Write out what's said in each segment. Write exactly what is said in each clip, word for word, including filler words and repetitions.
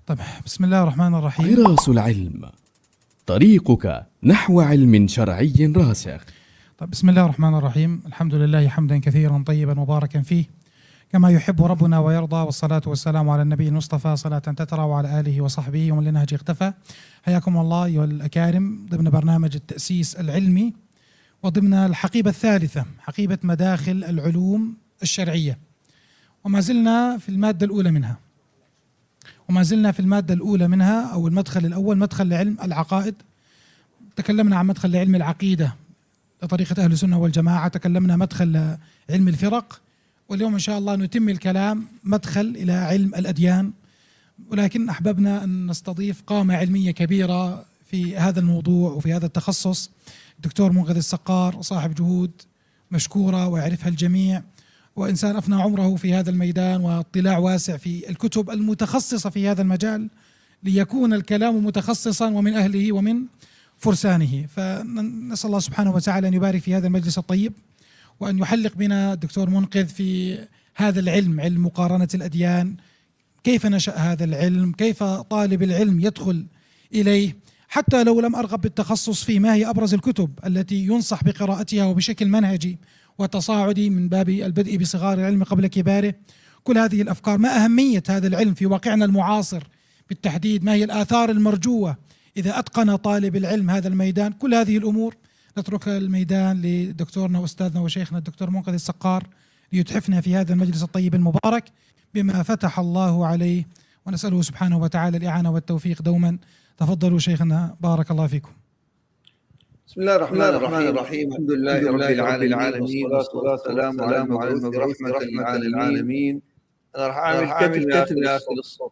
طيب، بسم الله الرحمن الرحيم. غراس العلم، طريقك نحو علم شرعي راسخ. طيب، بسم الله الرحمن الرحيم. الحمد لله حمدا كثيرا طيبا مباركا فيه كما يحب ربنا ويرضى، والصلاة والسلام على النبي المصطفى صلاة تترى وعلى آله وصحبه ومن لنهج اقتفى. حياكم الله أيها الأكارم ضمن برنامج التأسيس العلمي وضمن الحقيبة الثالثة، حقيبة مداخل العلوم الشرعية، وما زلنا في المادة الأولى منها وما زلنا في المادة الأولى منها أو المدخل الأول، مدخل لعلم العقائد. تكلمنا عن مدخل لعلم العقيدة لطريقة أهل السنة والجماعة، تكلمنا مدخل لعلم الفرق، واليوم إن شاء الله نتم الكلام مدخل إلى علم الأديان. ولكن أحببنا أن نستضيف قامة علمية كبيرة في هذا الموضوع وفي هذا التخصص، الدكتور منقذ السقار، صاحب جهود مشكورة ويعرفها الجميع، وإنسان أفنى عمره في هذا الميدان واطلاع واسع في الكتب المتخصصة في هذا المجال ليكون الكلام متخصصا ومن أهله ومن فرسانه. فنسأل الله سبحانه وتعالى أن يبارك في هذا المجلس الطيب، وأن يحلق بنا الدكتور منقذ في هذا العلم، علم مقارنة الأديان. كيف نشأ هذا العلم؟ كيف طالب العلم يدخل إليه؟ حتى لو لم أرغب بالتخصص فيه، ما هي أبرز الكتب التي ينصح بقراءتها وبشكل منهجي وتصاعدي من باب البدء بصغار العلم قبل كباره؟ كل هذه الأفكار. ما أهمية هذا العلم في واقعنا المعاصر بالتحديد؟ ما هي الآثار المرجوة إذا أتقن طالب العلم هذا الميدان؟ كل هذه الأمور نترك الميدان لدكتورنا وأستاذنا وشيخنا الدكتور منقذ السقار ليتحفنا في هذا المجلس الطيب المبارك بما فتح الله عليه، ونسأله سبحانه وتعالى الإعانة والتوفيق دوما. تفضلوا شيخنا، بارك الله فيكم. بسم الله الرحمن الرحيم الرحيم الحمد لله رب العالمين، والصلاة والسلام على المبعوث رحمة للعالمين. أنا راح أعمل كتم يا أخي للصوت.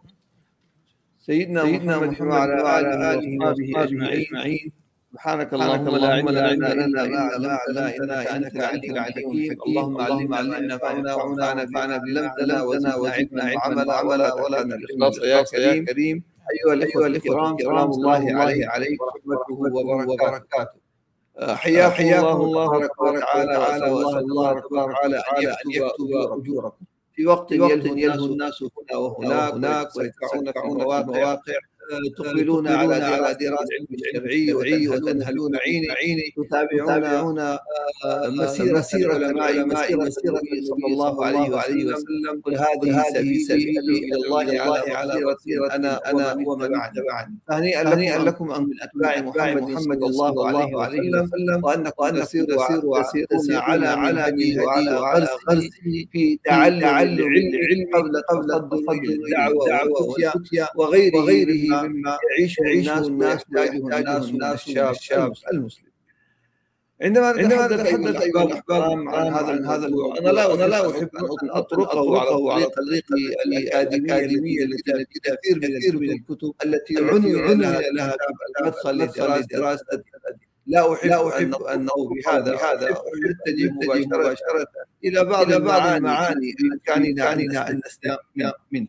سيدنا محمد وعلى آله وصحبه أجمعين. سبحانك اللهم لا علم لنا إلا ما علمتنا إنك أنت العليم الحكيم. اللهم علمنا فانفعنا وانفعنا بما علمتنا وزدنا علما وعملا ولا الإخلاص يا كريم. أيها الإخوة الكرام، سلام الله عليكم ورحمته وبركاته. حياكم الله تبارك وتعالى، وأسأل الله تبارك وتعالى أن يكتب أجوركم في وقت يلهو الناس هنا وهناك ويدفعون في مواقع، تقبلون على دراسة العلم الشرعي وتنهلون عيني، تتابعون مسيرة العلماء، مسيرة النبي صلى الله عليه وسلم. قل هذه سبيلي إلى الله على بصيرة أنا أنا ومن اتبعني. هنيئا لكم أن من أتباع محمد صلى الله عليه وسلم، وأنكم تسيرون على منهجه وعلى غرسه في تعلم العلم قبل قبل الدعوة والفتيا وغيره مما يعيشه الناس ويحتاجه الناس الشاب المسلم. عندما نتحدث أيها الأحباب عن هذا الموضوع، أنا لا أنا لا أحب أن أطرقه على طريق الأكاديمية التي كثير من الكتب التي عنون لها مدخل لدراسة الأديان. لا أحب أحب أن بهذا هذا أتجه مباشرة إلى بعض المعاني بإمكاننا أن نستفيد منها.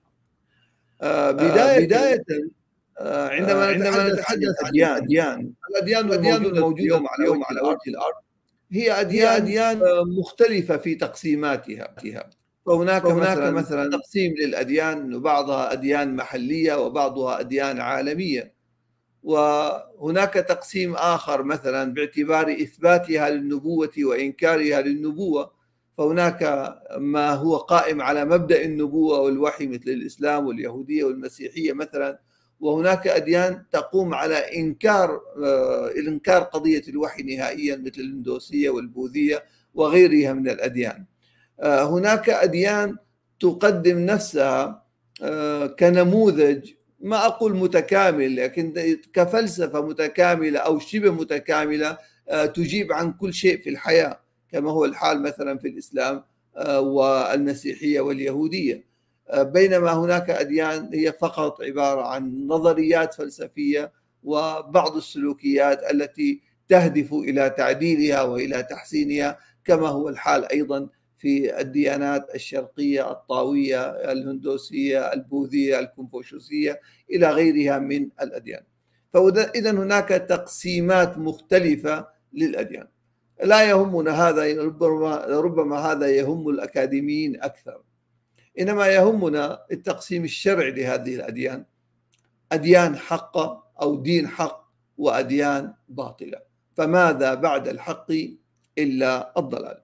بداية عندما عندما نتحدث عن الأديان، الأديان الموجودة اليوم على وجه الأرض هي أديان مختلفة في تقسيماتها. فهناك مثلا, مثلا تقسيم للأديان، بعضها أديان محلية وبعضها أديان عالمية، وهناك تقسيم آخر مثلا باعتبار إثباتها للنبوة وإنكارها للنبوة. فهناك ما هو قائم على مبدأ النبوة والوحي مثل الإسلام واليهودية والمسيحية مثلا، وهناك أديان تقوم على إنكار إنكار قضية الوحي نهائيا مثل الهندوسية والبوذية وغيرها من الأديان. هناك أديان تقدم نفسها كنموذج، ما أقول متكامل، لكن كفلسفة متكاملة أو شبه متكاملة تجيب عن كل شيء في الحياة، كما هو الحال مثلا في الإسلام والمسيحية واليهودية. بينما هناك أديان هي فقط عبارة عن نظريات فلسفية وبعض السلوكيات التي تهدف إلى تعديلها وإلى تحسينها، كما هو الحال أيضا في الديانات الشرقية الطاوية الهندوسية البوذية الكونفوشيوسية إلى غيرها من الأديان. فإذا هناك تقسيمات مختلفة للأديان. لا يهمنا هذا، ربما, ربما هذا يهم الأكاديميين أكثر، إنما يهمنا التقسيم الشرعي لهذه الأديان. أديان حقة أو دين حق وأديان باطلة، فماذا بعد الحق إلا الضلال.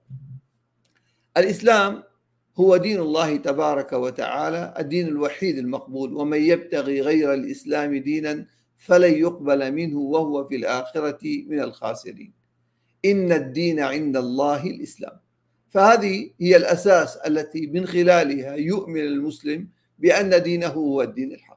الإسلام هو دين الله تبارك وتعالى، الدين الوحيد المقبول، ومن يبتغي غير الإسلام دينا فلن يقبل منه وهو في الآخرة من الخاسرين. إن الدين عند الله الإسلام. فهذه هي الأساس التي من خلالها يؤمن المسلم بأن دينه هو الدين الحق،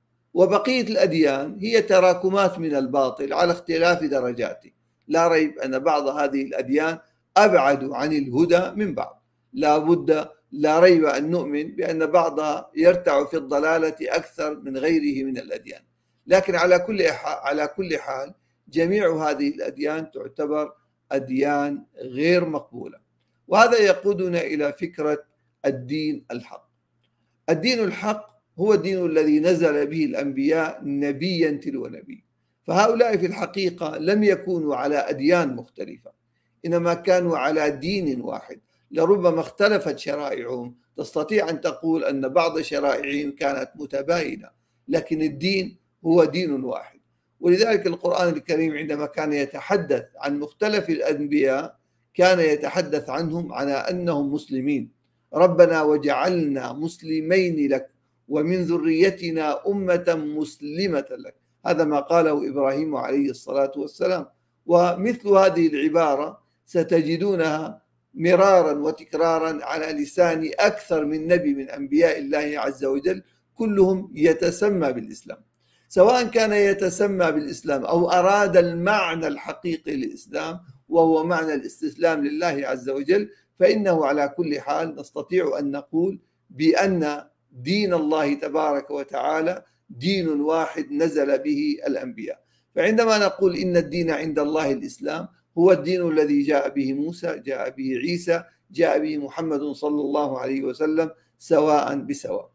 وبقية الأديان هي تراكمات من الباطل على اختلاف درجاته. لا ريب أن بعض هذه الأديان أبعد عن الهدى من بعض، لا بد لا ريب أن نؤمن بأن بعضها يرتع في الضلالة أكثر من غيره من الأديان، لكن على كل على كل حال جميع هذه الأديان تعتبر أديان غير مقبولة. وهذا يقودنا إلى فكرة الدين الحق. الدين الحق هو الدين الذي نزل به الأنبياء نبيا تلو نبي، فهؤلاء في الحقيقة لم يكونوا على أديان مختلفة، إنما كانوا على دين واحد. لربما اختلفت شرائعهم، تستطيع أن تقول أن بعض شرائعهم كانت متباينة، لكن الدين هو دين واحد. ولذلك القرآن الكريم عندما كان يتحدث عن مختلف الأنبياء كان يتحدث عنهم على أنهم مسلمين. ربنا وجعلنا مسلمين لك ومن ذريتنا أمة مسلمة لك، هذا ما قاله إبراهيم عليه الصلاة والسلام. ومثل هذه العبارة ستجدونها مرارا وتكرارا على لسان أكثر من نبي من أنبياء الله عز وجل، كلهم يتسمى بالإسلام، سواء كان يتسمى بالإسلام أو أراد المعنى الحقيقي للإسلام وهو معنى الاستسلام لله عز وجل، فإنه على كل حال نستطيع أن نقول بأن دين الله تبارك وتعالى دين واحد نزل به الأنبياء. فعندما نقول إن الدين عند الله الإسلام، هو الدين الذي جاء به موسى، جاء به عيسى، جاء به محمد صلى الله عليه وسلم سواء بسواء.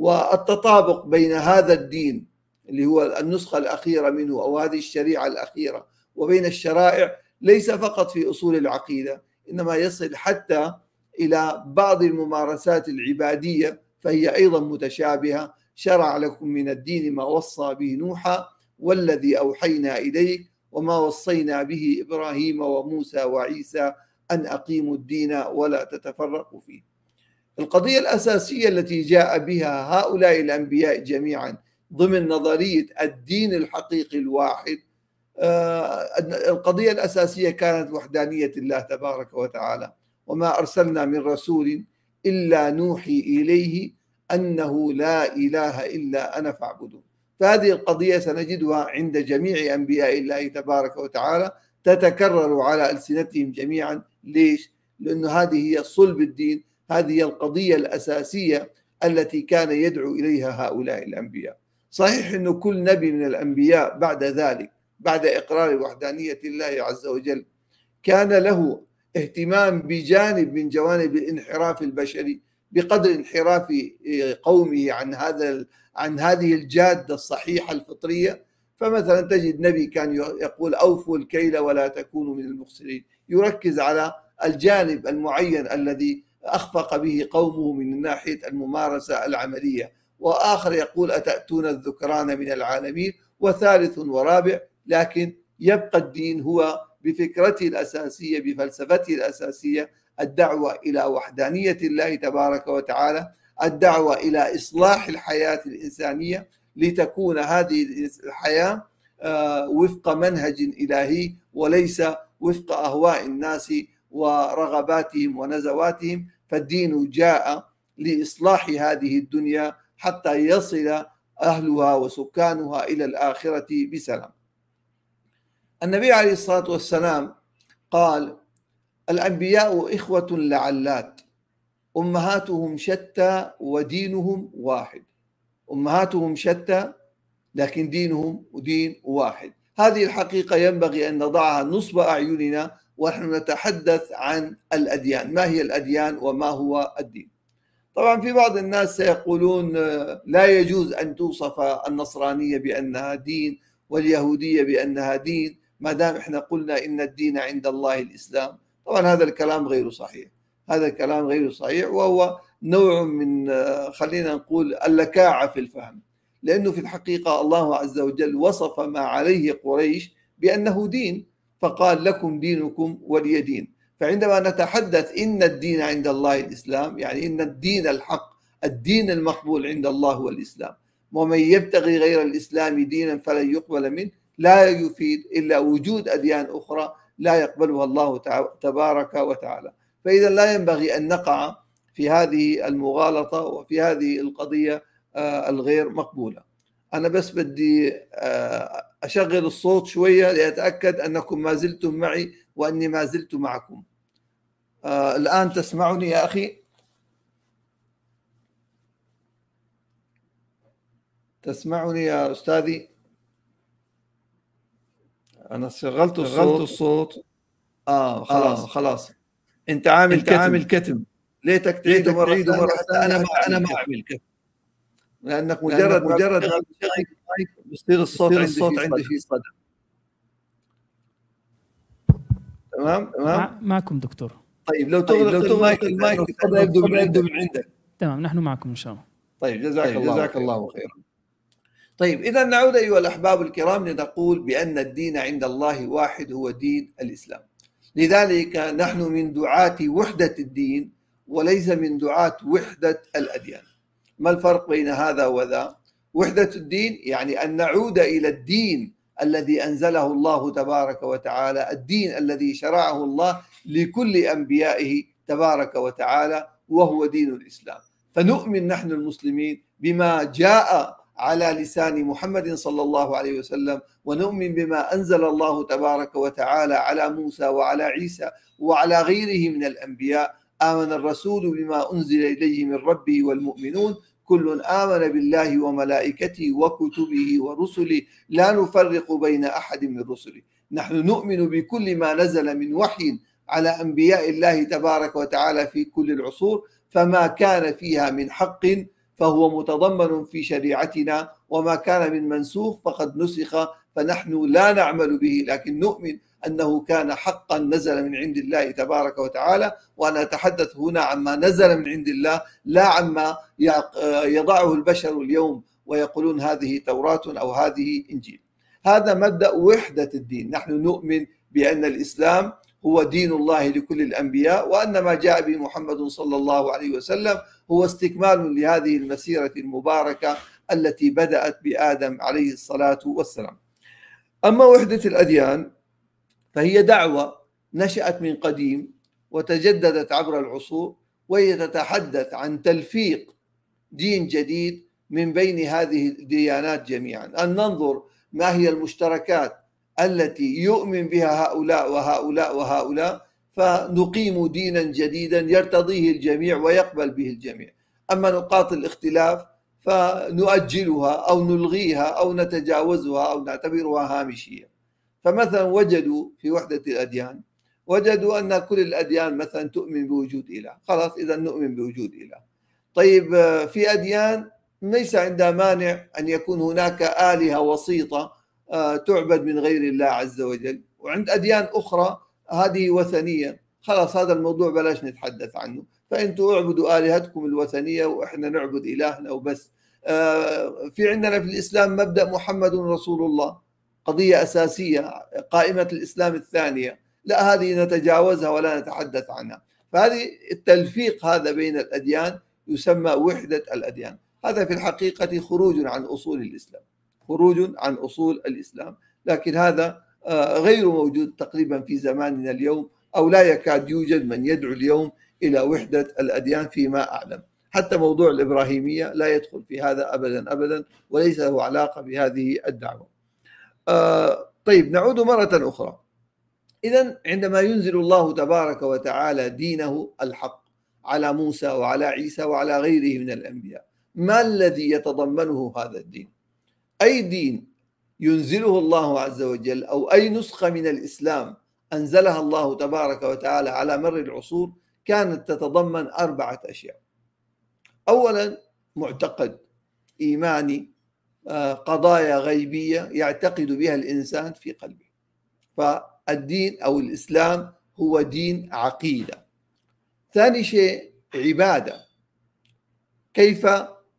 والتطابق بين هذا الدين اللي هو النسخة الأخيرة منه أو هذه الشريعة الأخيرة وبين الشرائع ليس فقط في أصول العقيدة، إنما يصل حتى إلى بعض الممارسات العبادية، فهي أيضا متشابهة. شرع لكم من الدين ما وصى به نوحا والذي أوحينا إليك وما وصينا به إبراهيم وموسى وعيسى أن أقيموا الدين ولا تتفرقوا فيه. القضية الأساسية التي جاء بها هؤلاء الأنبياء جميعا ضمن نظرية الدين الحقيقي الواحد، القضية الأساسية كانت وحدانية الله تبارك وتعالى. وما أرسلنا من رسول إلا نوحي إليه أنه لا إله إلا أنا فاعبدون. فهذه القضية سنجدها عند جميع أنبياء الله تبارك وتعالى تتكرر على ألسنتهم جميعا. ليش؟ لأن هذه هي صلب الدين، هذه هي القضية الأساسية التي كان يدعو إليها هؤلاء الأنبياء. صحيح أن كل نبي من الأنبياء بعد ذلك، بعد إقرار وحدانية الله عز وجل، كان له اهتمام بجانب من جوانب الانحراف البشري بقدر انحراف قومه عن هذا عن هذه الجادة الصحيحة الفطرية. فمثلا تجد نبي كان يقول أوفوا الكيل ولا تكونوا من المخسرين، يركز على الجانب المعين الذي أخفق به قومه من ناحية الممارسة العملية، وآخر يقول أتأتون الذكران من العالمين، وثالث ورابع. لكن يبقى الدين هو بفكرته الأساسية، بفلسفته الأساسية، الدعوة إلى وحدانية الله تبارك وتعالى، الدعوة إلى إصلاح الحياة الإنسانية لتكون هذه الحياة وفق منهج إلهي وليس وفق أهواء الناس ورغباتهم ونزواتهم. فالدين جاء لإصلاح هذه الدنيا حتى يصل أهلها وسكانها إلى الآخرة بسلام. النبي عليه الصلاة والسلام قال: الأنبياء إخوة لعلات، أمهاتهم شتى ودينهم واحد. أمهاتهم شتى لكن دينهم دين واحد. هذه الحقيقة ينبغي أن نضعها نصب أعيننا ونحن نتحدث عن الأديان. ما هي الأديان وما هو الدين؟ طبعا في بعض الناس سيقولون لا يجوز أن توصف النصرانية بأنها دين واليهودية بأنها دين ما دام إحنا قلنا إن الدين عند الله الإسلام. طبعا هذا الكلام غير صحيح، هذا الكلام غير صحيح، وهو نوع من خلينا نقول اللكاعة في الفهم. لأنه في الحقيقة الله عز وجل وصف ما عليه قريش بأنه دين، فقال لكم دينكم ولي دين. فعندما نتحدث إن الدين عند الله الإسلام، يعني إن الدين الحق، الدين المقبول عند الله هو الإسلام، ومن يبتغي غير الإسلام دينا فلن يقبل منه، لا يفيد إلا وجود أديان أخرى لا يقبلها الله تبارك وتعالى. فإذا لا ينبغي أن نقع في هذه المغالطة وفي هذه القضية الغير مقبولة. أنا بس بدي أشغل الصوت شوية لأتأكد أنكم ما زلتم معي وأني ما زلت معكم. الآن تسمعني يا أخي؟ تسمعني يا أستاذي؟ أنا شغلت الصوت, الصوت. آه خلاص آه خلاص أنت عامل أنت كتم. عامل كتم ليتك تعيده مرة ثانية حتى أنا ما أنا ما أعمل كتم، لأنك مجرد لأنك مجرد بيصير الصوت عندي الصوت عندي في صدى. تمام تمام معكم دكتور. طيب لو تغلق طيب المايك المايك يبدو من عندك. من عندك تمام، نحن معكم إن شاء الله. طيب جزاك طيب الله جزاك خير. الله خيرا. طيب إذا نعود أيها الأحباب الكرام لنقول بأن الدين عند الله واحد، هو دين الإسلام. لذلك نحن من دعاة وحدة الدين وليس من دعاة وحدة الأديان. ما الفرق بين هذا وذا؟ وحدة الدين يعني أن نعود إلى الدين الذي أنزله الله تبارك وتعالى، الدين الذي شرعه الله لكل أنبيائه تبارك وتعالى، وهو دين الإسلام. فنؤمن نحن المسلمين بما جاء على لسان محمد صلى الله عليه وسلم، ونؤمن بما أنزل الله تبارك وتعالى على موسى وعلى عيسى وعلى غيره من الأنبياء. آمن الرسول بما أنزل إليه من ربه والمؤمنون كل آمن بالله وملائكته وكتبه ورسله لا نفرق بين أحد من رسله. نحن نؤمن بكل ما نزل من وحي على أنبياء الله تبارك وتعالى في كل العصور، فما كان فيها من حق فهو متضمن في شريعتنا، وما كان من منسوخ فقد نسخ فنحن لا نعمل به، لكن نؤمن أنه كان حقا نزل من عند الله تبارك وتعالى. وأنا أتحدث هنا عما نزل من عند الله، لا عما يضعه البشر اليوم ويقولون هذه توراة أو هذه إنجيل. هذا مبدأ وحدة الدين. نحن نؤمن بأن الإسلام هو دين الله لكل الأنبياء، وأن ما جاء به محمد صلى الله عليه وسلم هو استكمال لهذه المسيرة المباركة التي بدأت بآدم عليه الصلاة والسلام. أما وحدة الأديان فهي دعوة نشأت من قديم وتجددت عبر العصور، وهي تتحدث عن تلفيق دين جديد من بين هذه الديانات جميعا، أن ننظر ما هي المشتركات التي يؤمن بها هؤلاء وهؤلاء وهؤلاء، فنقيم دينا جديدا يرتضيه الجميع ويقبل به الجميع. أما نقاط الاختلاف فنؤجلها أو نلغيها أو نتجاوزها أو نعتبرها هامشية. فمثلا وجدوا في وحدة الأديان وجدوا أن كل الأديان مثلا تؤمن بوجود إله، خلاص إذا نؤمن بوجود إله. طيب في أديان ليس عندها مانع أن يكون هناك آلهة وسيطة تعبد من غير الله عز وجل، وعند أديان أخرى هذه وثنية، خلاص هذا الموضوع بلاش نتحدث عنه، فأنتوا اعبدوا آلهتكم الوثنية وإحنا نعبد إلهنا وبس. في عندنا في الإسلام مبدأ محمد رسول الله، قضية أساسية قائمة الإسلام الثانية، لا هذه نتجاوزها ولا نتحدث عنها. فهذه التلفيق هذا بين الأديان يسمى وحدة الأديان. هذا في الحقيقة خروج عن أصول الإسلام، خروج عن أصول الإسلام، لكن هذا غير موجود تقريبا في زماننا اليوم، أو لا يكاد يوجد من يدعو اليوم إلى وحدة الأديان فيما أعلم. حتى موضوع الإبراهيمية لا يدخل في هذا أبدا أبدا، وليس له علاقة بهذه الدعوة. آه طيب نعود مرة أخرى. إذن عندما ينزل الله تبارك وتعالى دينه الحق على موسى وعلى عيسى وعلى غيره من الأنبياء، ما الذي يتضمنه هذا الدين؟ أي دين ينزله الله عز وجل أو أي نسخة من الإسلام أنزلها الله تبارك وتعالى على مر العصور كانت تتضمن أربعة أشياء. أولا معتقد إيماني، قضايا غيبية يعتقد بها الإنسان في قلبه، فالدين أو الإسلام هو دين عقيدة. ثاني شيء عبادة، كيف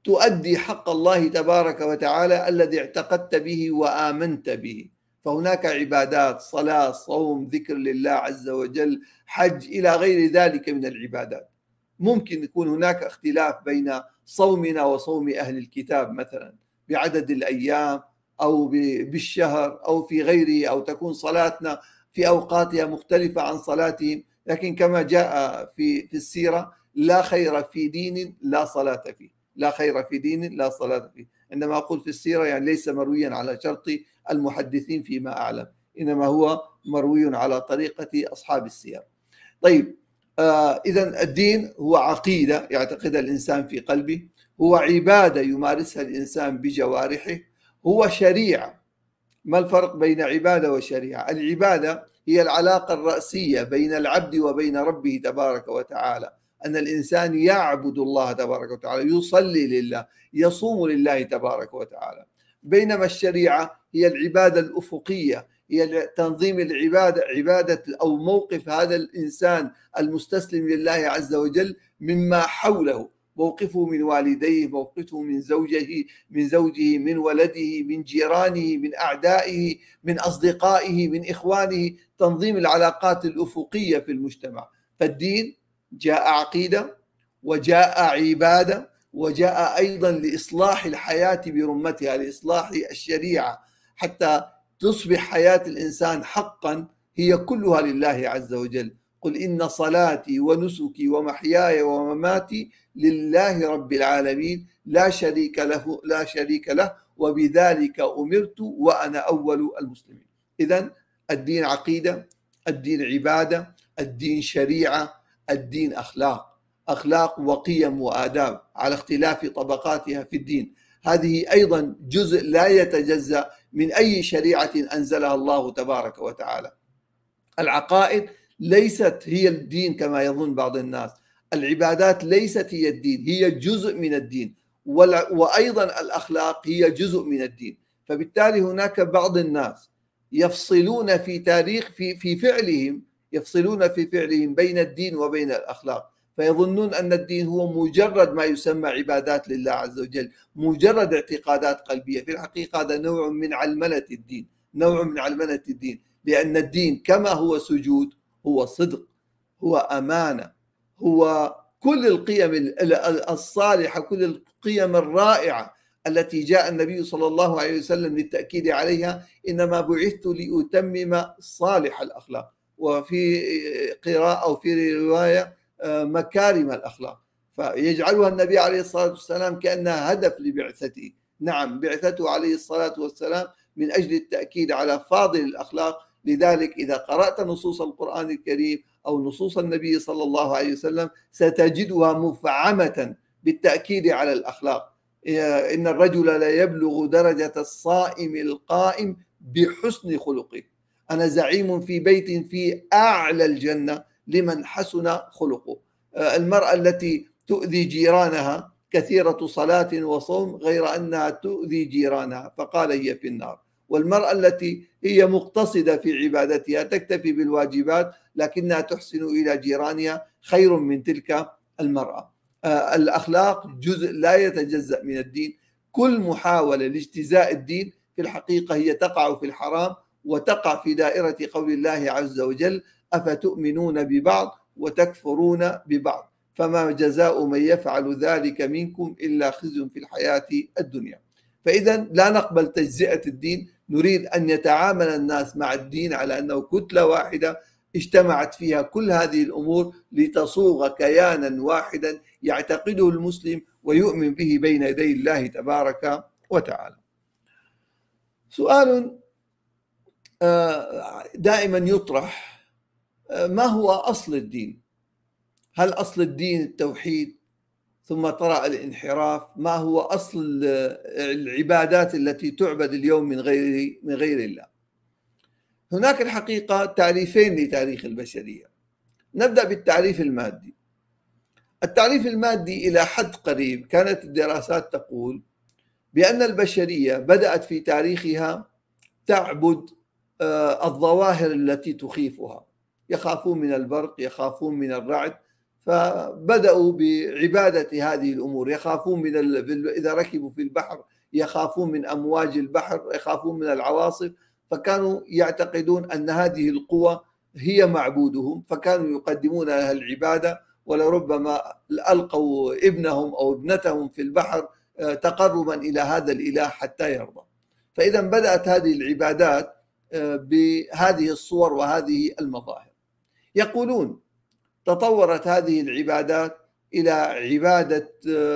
تؤدي حق الله تبارك وتعالى الذي اعتقدت به وآمنت به. فهناك عبادات، صلاة، صوم، ذكر لله عز وجل، حج، إلى غير ذلك من العبادات. ممكن يكون هناك اختلاف بين صومنا وصوم أهل الكتاب مثلا بعدد الأيام أو بالشهر أو في غيره، أو تكون صلاتنا في أوقاتها مختلفة عن صلاتهم، لكن كما جاء في في السيرة: لا خير في دين لا صلاة فيه، لا خير في دين لا صلاة فيه. عندما أقول في السيرة يعني ليس مرويا على شرط المحدثين فيما أعلم، إنما هو مروي على طريقة أصحاب السير. طيب، آه إذن الدين هو عقيدة يعتقدها الإنسان في قلبه، هو عبادة يمارسها الإنسان بجوارحه، هو شريعة. ما الفرق بين عبادة وشريعة؟ العبادة هي العلاقة الرأسية بين العبد وبين ربه تبارك وتعالى، أن الإنسان يعبد الله تبارك وتعالى، يصلي لله، يصوم لله تبارك وتعالى. بينما الشريعة هي العبادة الأفقية، هي تنظيم العبادة، عبادة أو موقف هذا الإنسان المستسلم لله عز وجل مما حوله، موقفه من والديه، موقفه من زوجه من زوجه من ولده، من جيرانه، من أعدائه، من أصدقائه، من إخوانه، تنظيم العلاقات الأفقية في المجتمع. فالدين جاء عقيدة، وجاء عبادة، وجاء أيضا لإصلاح الحياة برمتها، لإصلاح الشريعة حتى تصبح حياة الإنسان حقا هي كلها لله عز وجل. قل إن صلاتي ونسكي ومحياي ومماتي لله رب العالمين لا شريك له لا شريك له وبذلك أمرت وأنا أول المسلمين. إذن الدين عقيدة، الدين عبادة، الدين شريعة، الدين أخلاق، أخلاق وقيم وآداب على اختلاف طبقاتها في الدين. هذه أيضا جزء لا يتجزأ من أي شريعة أنزلها الله تبارك وتعالى. العقائد ليست هي الدين كما يظن بعض الناس، العبادات ليست هي الدين، هي جزء من الدين، وأيضا الأخلاق هي جزء من الدين. فبالتالي هناك بعض الناس يفصلون في تاريخ في في فعلهم يفصلون في فعلهم بين الدين وبين الأخلاق، فيظنون أن الدين هو مجرد ما يسمى عبادات لله عز وجل، مجرد اعتقادات قلبية. في الحقيقة هذا نوع من علمنة الدين، نوع من علمنة الدين، لأن الدين كما هو سجود، هو صدق، هو أمانة، هو كل القيم الصالحة، كل القيم الرائعة التي جاء النبي صلى الله عليه وسلم للتأكيد عليها: إنما بعثت لأتمم صالح الأخلاق، وفي قراءة أو في رواية مكارم الأخلاق، فيجعلها النبي عليه الصلاة والسلام كأنها هدف لبعثته. نعم، بعثته عليه الصلاة والسلام من أجل التأكيد على فاضل الأخلاق. لذلك إذا قرأت نصوص القرآن الكريم أو نصوص النبي صلى الله عليه وسلم ستجدها مفعمة بالتأكيد على الأخلاق. إن الرجل لا يبلغ درجة الصائم القائم بحسن خلقه. أنا زعيم في بيت في أعلى الجنة لمن حسن خلقه. المرأة التي تؤذي جيرانها كثيرة صلاة وصوم غير أنها تؤذي جيرانها، فقال هي في النار. والمرأة التي هي مقتصدة في عبادتها تكتفي بالواجبات لكنها تحسن إلى جيرانها خير من تلك المرأة. الأخلاق جزء لا يتجزأ من الدين. كل محاولة لاجتزاء الدين في الحقيقة هي تقع في الحرام وتقع في دائرة قول الله عز وجل: أفتؤمنون ببعض وتكفرون ببعض فما جزاء من يفعل ذلك منكم إلا خزي في الحياة الدنيا. فإذا لا نقبل تجزئة الدين، نريد أن يتعامل الناس مع الدين على أنه كتلة واحدة اجتمعت فيها كل هذه الأمور لتصوغ كيانا واحدا يعتقده المسلم ويؤمن به بين يدي الله تبارك وتعالى. سؤال دائما يطرح: ما هو أصل الدين؟ هل أصل الدين التوحيد ثم طرأ الانحراف؟ ما هو أصل العبادات التي تعبد اليوم من غير من غير الله؟ هناك الحقيقة تعريفين لتاريخ البشرية. نبدأ بالتعريف المادي. التعريف المادي إلى حد قريب كانت الدراسات تقول بأن البشرية بدأت في تاريخها تعبد الظواهر التي تخيفها، يخافون من البرق، يخافون من الرعد، فبدأوا بعبادة هذه الأمور، يخافون من ال... إذا ركبوا في البحر يخافون من أمواج البحر، يخافون من العواصف، فكانوا يعتقدون أن هذه القوى هي معبودهم، فكانوا يقدمون لها العبادة، ولربما ألقوا ابنهم أو ابنتهم في البحر تقربا إلى هذا الإله حتى يرضى. فإذا بدأت هذه العبادات بهذه الصور وهذه المظاهر. يقولون تطورت هذه العبادات إلى عبادة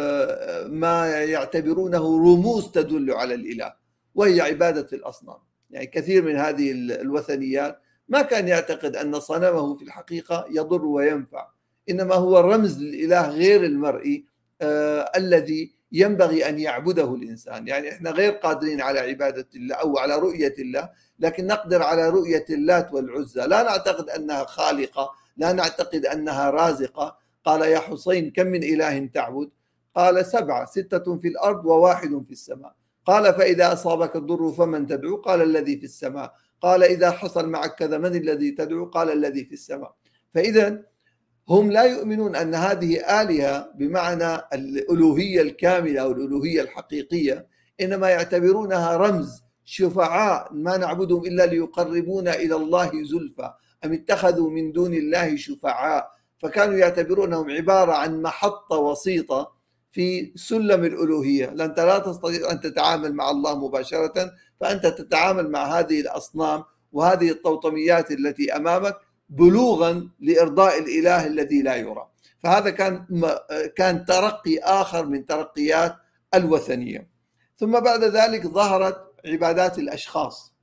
ما يعتبرونه رموز تدل على الإله، وهي عبادة الأصنام. يعني كثير من هذه الوثنيات ما كان يعتقد أن صنمه في الحقيقة يضر وينفع، إنما هو رمز للإله غير المرئي آه الذي ينبغي أن يعبده الإنسان. يعني إحنا غير قادرين على عبادة الله أو على رؤية الله، لكن نقدر على رؤية اللات والعزى. لا نعتقد أنها خالقة، لا نعتقد أنها رازقة. قال يا حسين كم من إله تعبد؟ قال سبعة، ستة في الأرض وواحد في السماء. قال فإذا أصابك الضر فمن تدعو؟ قال الذي في السماء. قال إذا حصل معك كذا من الذي تدعو؟ قال الذي في السماء. فإذا هم لا يؤمنون أن هذه آلهة بمعنى الألوهية الكاملة أو الألوهية الحقيقية، إنما يعتبرونها رمز، شفعاء ما نعبدهم إلا ليقربونا إلى الله زلفى، أم اتخذوا من دون الله شفعاء. فكانوا يعتبرونهم عبارة عن محطة وسيطة في سلم الألوهية. لأنت لا تستطيع أن تتعامل مع الله مباشرة، فأنت تتعامل مع هذه الأصنام وهذه الطوطميات التي أمامك بلوغا لإرضاء الإله الذي لا يرى. فهذا كان كان ترقي آخر من ترقيات الوثنية. ثم بعد ذلك ظهرت عبادات الأشخاص،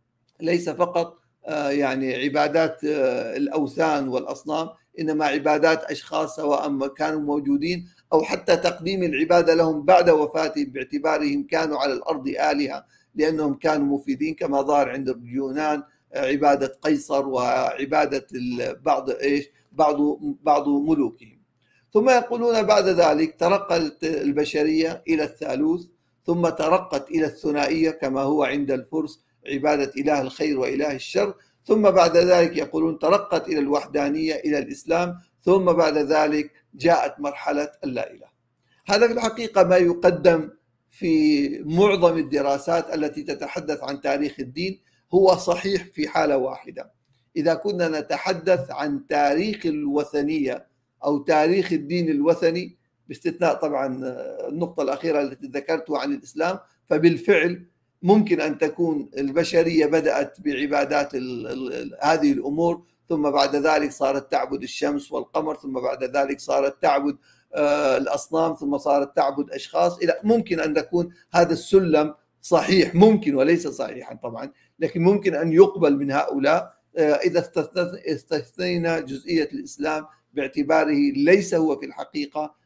ليس فقط يعني عبادات الأوثان والأصنام، إنما عبادات أشخاص سواء كانوا موجودين أو حتى تقديم العبادة لهم بعد وفاتهم، باعتبارهم كانوا على الأرض آلهة لأنهم كانوا مفيدين، كما ظهر عند اليونان عبادة قيصر وعبادة بعض إيش بعض بعض ملوكهم. ثم يقولون بعد ذلك ترقت البشرية إلى الثالوث، ثم ترقت إلى الثنائية كما هو عند الفرس عبادة إله الخير وإله الشر، ثم بعد ذلك يقولون ترقت إلى الوحدانية إلى الإسلام، ثم بعد ذلك جاءت مرحلة اللا إله. هذا في الحقيقة ما يقدم في معظم الدراسات التي تتحدث عن تاريخ الدين هو صحيح في حالة واحدة. إذا كنا نتحدث عن تاريخ الوثنية أو تاريخ الدين الوثني، باستثناء طبعا النقطة الأخيرة التي ذكرتها عن الإسلام، فبالفعل ممكن أن تكون البشرية بدأت بعبادات هذه الأمور، ثم بعد ذلك صارت تعبد الشمس والقمر، ثم بعد ذلك صارت تعبد الأصنام، ثم صارت تعبد أشخاص. إلى ممكن أن تكون هذا السلم صحيح، ممكن وليس صحيحا طبعا، لكن ممكن أن يقبل من هؤلاء إذا استثنينا جزئية الإسلام باعتباره ليس هو في الحقيقة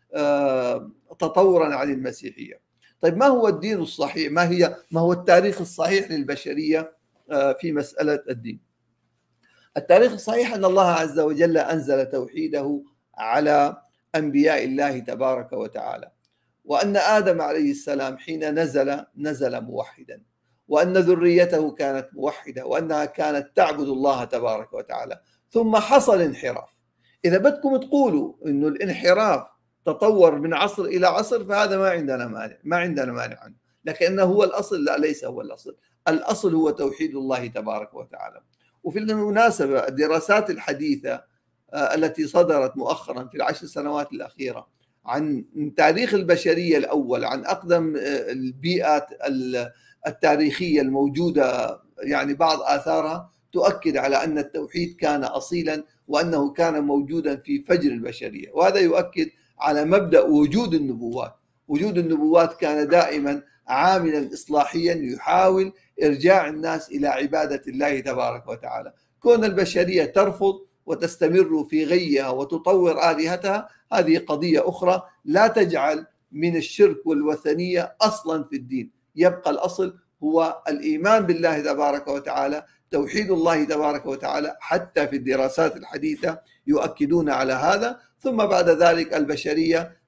تطورا عن المسيحية. طيب ما هو الدين الصحيح؟ ما هي ما هو التاريخ الصحيح للبشرية في مسألة الدين؟ التاريخ الصحيح أن الله عز وجل أنزل توحيده على أنبياء الله تبارك وتعالى، وأن آدم عليه السلام حين نزل نزل موحدا، وأن ذريته كانت موحدة، وأنها كانت تعبد الله تبارك وتعالى. ثم حصل انحراف. إذا بدكم تقولوا إنه الانحراف تطور من عصر إلى عصر فهذا ما عندنا مانع، ما عندنا مانع عنه، لكنه هو الأصل؟ لا، ليس هو الأصل. الأصل هو توحيد الله تبارك وتعالى. وفي المناسبة الدراسات الحديثة التي صدرت مؤخرا في العشر سنوات الأخيرة عن تاريخ البشرية الأول، عن أقدم البيئات التاريخية الموجودة، يعني بعض آثارها تؤكد على أن التوحيد كان أصيلا، وأنه كان موجودا في فجر البشرية. وهذا يؤكد على مبدأ وجود النبوات. وجود النبوات كان دائما عاملا إصلاحيا يحاول إرجاع الناس إلى عبادة الله تبارك وتعالى. كون البشرية ترفض وتستمر في غيها وتطور آلهتها هذه قضية أخرى، لا تجعل من الشرك والوثنية أصلا في الدين. يبقى الأصل هو الإيمان بالله تبارك وتعالى، توحيد الله تبارك وتعالى. حتى في الدراسات الحديثة يؤكدون على هذا. ثم بعد ذلك البشرية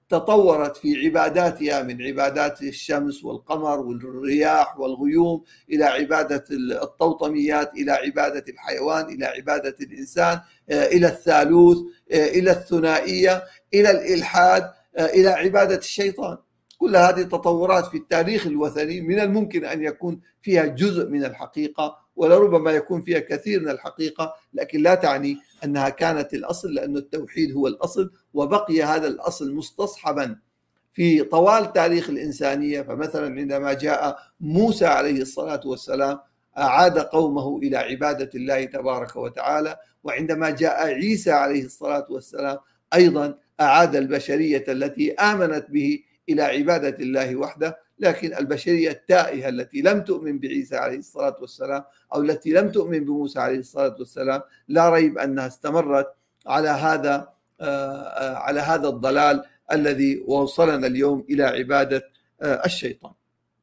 تطورت في عباداتها من عبادات الشمس والقمر والرياح والغيوم إلى عبادة الطوطميات، إلى عبادة الحيوان، إلى عبادة الإنسان، إلى الثالوث، إلى الثنائية، إلى الإلحاد، إلى عبادة الشيطان. كل هذه التطورات في التاريخ الوثني من الممكن أن يكون فيها جزء من الحقيقة، ولربما يكون فيها كثير من الحقيقة، لكن لا تعني أنها كانت الأصل، لأن التوحيد هو الأصل، وبقي هذا الأصل مستصحبا في طوال تاريخ الإنسانية. فمثلا عندما جاء موسى عليه الصلاة والسلام أعاد قومه إلى عبادة الله تبارك وتعالى، وعندما جاء عيسى عليه الصلاة والسلام أيضا أعاد البشرية التي آمنت به إلى عبادة الله وحده. لكن البشرية التائهة التي لم تؤمن بعيسى عليه الصلاة والسلام أو التي لم تؤمن بموسى عليه الصلاة والسلام لا ريب أنها استمرت على هذا على هذا الضلال الذي وصلنا اليوم إلى عبادة الشيطان.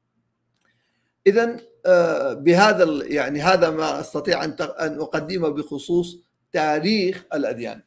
إذن بهذا يعني هذا ما أستطيع أن أقدمه بخصوص تاريخ الأديان،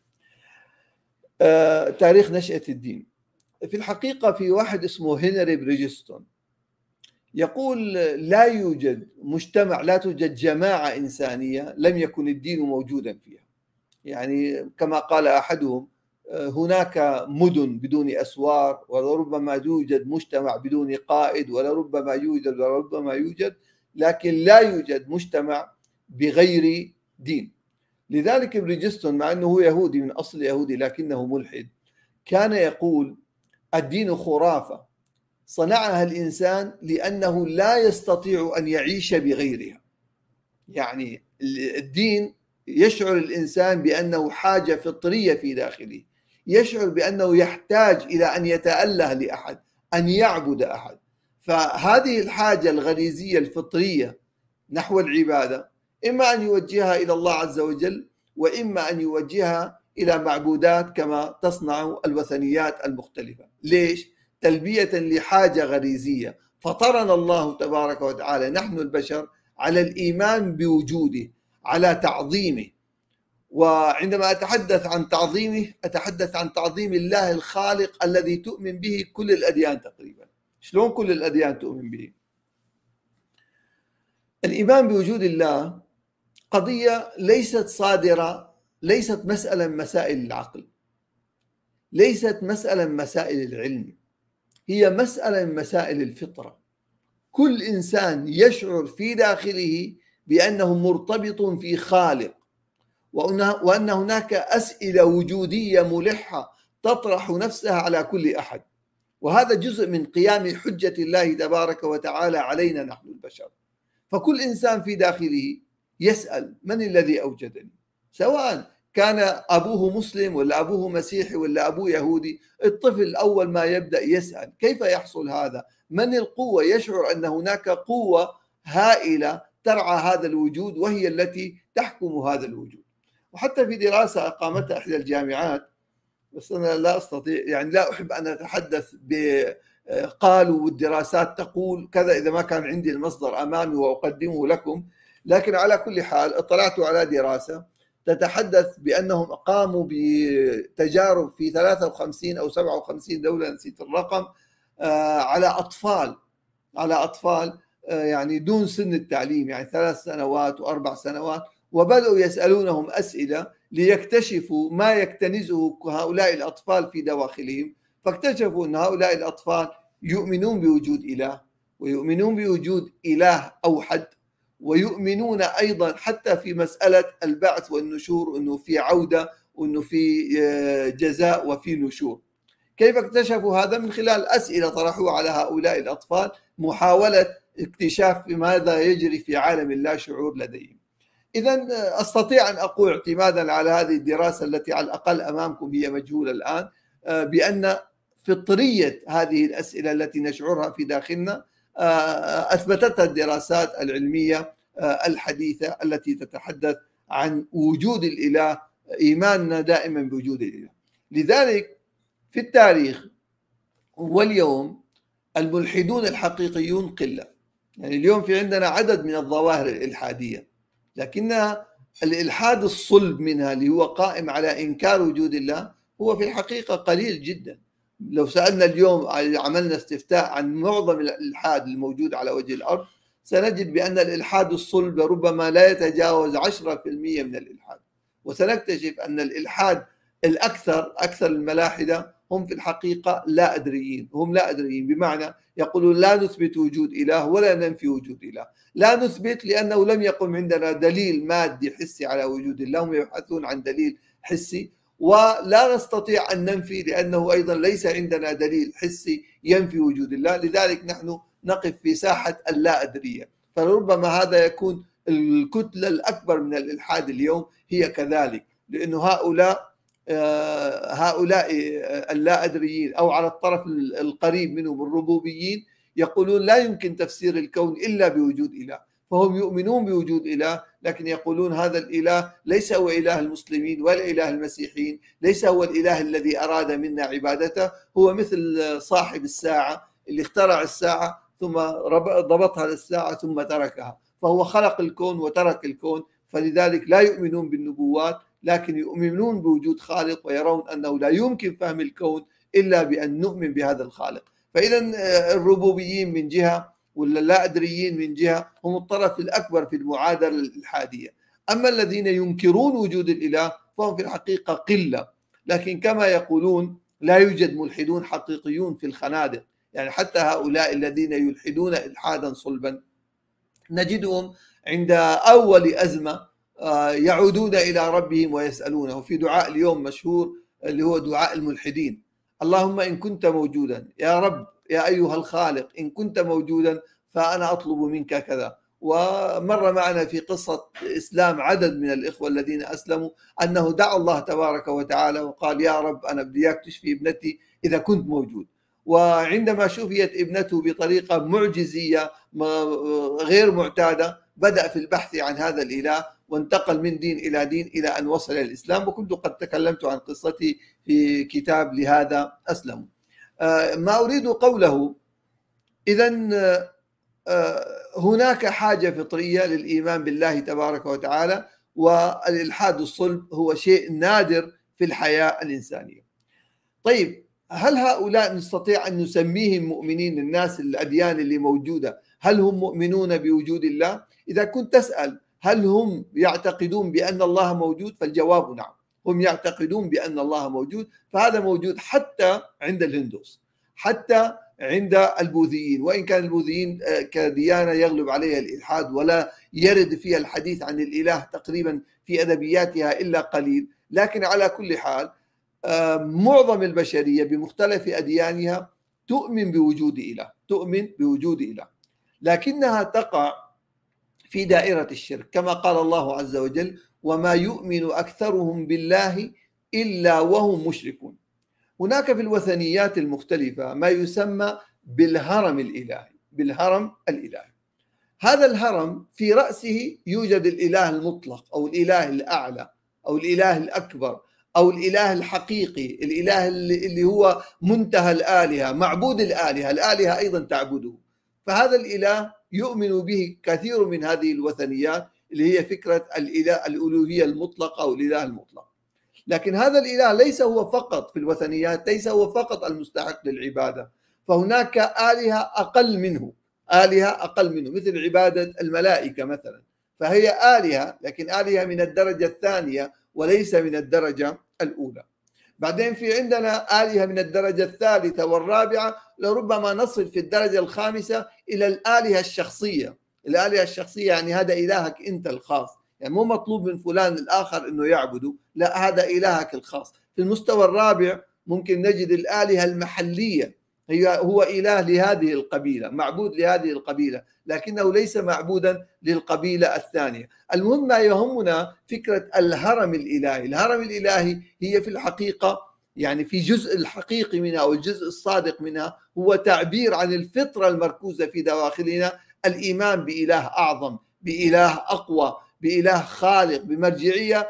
تاريخ نشأة الدين. في الحقيقة في واحد اسمه هنري بريجستون يقول لا يوجد مجتمع، لا توجد جماعة إنسانية لم يكن الدين موجودا فيها. يعني كما قال أحدهم هناك مدن بدون أسوار، ولربما يوجد مجتمع بدون قائد، ولربما يوجد ولربما يوجد، لكن لا يوجد مجتمع بغير دين. لذلك بريجستون مع أنه يهودي من أصل يهودي لكنه ملحد كان يقول الدين خرافة صنعها الإنسان لأنه لا يستطيع أن يعيش بغيرها. يعني الدين يشعر الإنسان بأنه حاجة فطرية في داخله، يشعر بأنه يحتاج إلى أن يتأله لأحد، أن يعبد أحد. فهذه الحاجة الغريزية الفطرية نحو العبادة إما أن يوجهها إلى الله عز وجل، وإما أن يوجهها إلى معبودات كما تصنع الوثنيات المختلفة. ليش؟ تلبية لحاجة غريزية فطرنا الله تبارك وتعالى نحن البشر على الإيمان بوجوده، على تعظيمه. وعندما أتحدث عن تعظيمه أتحدث عن تعظيم الله الخالق الذي تؤمن به كل الأديان تقريبا. شلون كل الأديان تؤمن به؟ الإيمان بوجود الله قضية ليست صادرة، ليست مسألة من مسائل العقل، ليست مسألة من مسائل العلم، هي مسألة من مسائل الفطرة. كل إنسان يشعر في داخله بأنه مرتبط في خالق، وأن هناك أسئلة وجودية ملحة تطرح نفسها على كل أحد، وهذا جزء من قيام حجة الله تبارك وتعالى علينا نحن البشر. فكل إنسان في داخله يسأل من الذي أوجدني، سواء كان أبوه مسلم ولا أبوه مسيحي ولا أبوه يهودي. الطفل أول ما يبدأ يسأل كيف يحصل هذا؟ من القوة؟ يشعر أن هناك قوة هائلة ترعى هذا الوجود وهي التي تحكم هذا الوجود. وحتى في دراسة أقامتها إحدى الجامعات، بس أنا لا أستطيع يعني لا أحب أن أتحدث بقالوا والدراسات تقول كذا إذا ما كان عندي المصدر أمامي وأقدمه لكم، لكن على كل حال اطلعت على دراسة تتحدث بأنهم قاموا بتجارب في ثلاثة وخمسين أو سبعة وخمسين دولة، نسيت الرقم، على أطفال على أطفال يعني دون سن التعليم، يعني ثلاث سنوات وأربع سنوات، وبدأوا يسألونهم أسئلة ليكتشفوا ما يكتنزه هؤلاء الأطفال في دواخلهم. فاكتشفوا أن هؤلاء الأطفال يؤمنون بوجود إله، ويؤمنون بوجود إله أوحد، ويؤمنون أيضا حتى في مسألة البعث والنشور، أنه في عودة وأنه في جزاء وفي نشور. كيف اكتشفوا هذا؟ من خلال أسئلة طرحوها على هؤلاء الأطفال، محاولة اكتشاف ماذا يجري في عالم اللا شعور لديهم. إذن أستطيع أن أقول اعتمادا على هذه الدراسة التي على الأقل أمامكم هي مجهولة الآن، بأن فطرية هذه الأسئلة التي نشعرها في داخلنا أثبتتها الدراسات العلمية الحديثة التي تتحدث عن وجود الإله، إيماننا دائما بوجود الإله. لذلك في التاريخ واليوم الملحدون الحقيقيون قلة. يعني اليوم في عندنا عدد من الظواهر الإلحادية، لكن الإلحاد الصلب منها اللي هو قائم على إنكار وجود الله هو في الحقيقة قليل جدا. لو سألنا اليوم، عملنا استفتاء عن معظم الإلحاد الموجود على وجه الأرض، سنجد بأن الإلحاد الصلب ربما لا يتجاوز عشرة بالمئة من الإلحاد. وسنكتشف أن الإلحاد الأكثر أكثر الملاحدة هم في الحقيقة لا أدريين. هم لا أدريين بمعنى يقولون لا نثبت وجود إله ولا ننفي وجود إله. لا نثبت لأنه لم يقم عندنا دليل مادي حسي على وجود الله، هم يبحثون عن دليل حسي. ولا نستطيع أن ننفي لأنه أيضا ليس عندنا دليل حسي ينفي وجود الله. لذلك نحن نقف في ساحة اللا أدرية. فربما هذا يكون الكتلة الأكبر من الإلحاد اليوم هي كذلك، لأنه هؤلاء هؤلاء اللا أدريين أو على الطرف القريب منهم الربوبيين يقولون لا يمكن تفسير الكون إلا بوجود إله. فهم يؤمنون بوجود إله، لكن يقولون هذا الإله ليس هو إله المسلمين ولا إله المسيحيين، ليس هو الإله الذي أراد منا عبادته. هو مثل صاحب الساعة اللي اخترع الساعة ثم ضبطها للساعة ثم تركها. فهو خلق الكون وترك الكون. فلذلك لا يؤمنون بالنبوات، لكن يؤمنون بوجود خالق، ويرون أنه لا يمكن فهم الكون إلا بأن نؤمن بهذا الخالق. فإذا الربوبيين من جهة ولا لا أدريين من جهة هم الطرف الأكبر في المعادلة الإلحادية. أما الذين ينكرون وجود الإله فهم في الحقيقة قلة. لكن كما يقولون لا يوجد ملحدون حقيقيون في الخنادق. يعني حتى هؤلاء الذين يلحدون إلحادا صلبا نجدهم عند أول أزمة يعودون إلى ربهم ويسألونه في دعاء اليوم مشهور اللي هو دعاء الملحدين: اللهم إن كنت موجودا يا رب يا أيها الخالق، إن كنت موجودا فأنا أطلب منك كذا. ومر معنا في قصة إسلام عدد من الإخوة الذين أسلموا أنه دعا الله تبارك وتعالى وقال: يا رب أنا بدي إياك تشفي ابنتي إذا كنت موجود. وعندما شفيت ابنته بطريقة معجزية غير معتادة بدأ في البحث عن هذا الإله وانتقل من دين إلى دين إلى أن وصل إلى الإسلام. وكنت قد تكلمت عن قصتي في كتاب لهذا أسلم. ما أريد قوله إذن هناك حاجة فطرية للإيمان بالله تبارك وتعالى، والإلحاد الصلب هو شيء نادر في الحياة الإنسانية. طيب، هل هؤلاء نستطيع أن نسميهم مؤمنين؟ الناس الأديان اللي موجودة هل هم مؤمنون بوجود الله؟ إذا كنت تسأل هل هم يعتقدون بأن الله موجود؟ فالجواب نعم، هم يعتقدون بأن الله موجود. فهذا موجود حتى عند الهندوس، حتى عند البوذيين، وإن كان البوذيين كديانة يغلب عليها الإلحاد ولا يرد فيها الحديث عن الإله تقريبا في أدبياتها إلا قليل. لكن على كل حال معظم البشرية بمختلف أديانها تؤمن بوجود إله، تؤمن بوجود إله، لكنها تقع في دائرة الشرك كما قال الله عز وجل: وما يؤمن أكثرهم بالله إلا وهم مشركون. هناك في الوثنيات المختلفة ما يسمى بالهرم الإلهي، بالهرم الإلهي. هذا الهرم في رأسه يوجد الإله المطلق أو الإله الأعلى أو الإله الأكبر أو الإله الحقيقي، الإله اللي هو منتهى الآلهة، معبود الآلهة، الآلهة أيضا تعبده. فهذا الإله يؤمن به كثير من هذه الوثنيات اللي هي فكرة الإله الألوهية المطلقة أو الإله المطلق. لكن هذا الإله ليس هو فقط في الوثنيات، ليس هو فقط المستحق للعبادة، فهناك آلهة أقل منه، آلهة أقل منه مثل عبادة الملائكة مثلا، فهي آلهة لكن آلهة من الدرجة الثانية وليس من الدرجة الأولى. بعدين في عندنا آلهة من الدرجة الثالثة والرابعة، لربما نصل في الدرجة الخامسة إلى الآلهة الشخصية. الآلهة الشخصية يعني هذا إلهك أنت الخاص، يعني مو مطلوب من فلان الآخر أنه يعبده، لا، هذا إلهك الخاص. في المستوى الرابع ممكن نجد الآلهة المحلية، هي هو إله لهذه القبيلة، معبود لهذه القبيلة، لكنه ليس معبودا للقبيلة الثانية. المهم ما يهمنا فكرة الهرم الإلهي. الهرم الإلهي هي في الحقيقة يعني في جزء الحقيقي منها أو الجزء الصادق منها هو تعبير عن الفطرة المركوزة في دواخلنا، الإيمان بإله أعظم، بإله أقوى، بإله خالق، بمرجعية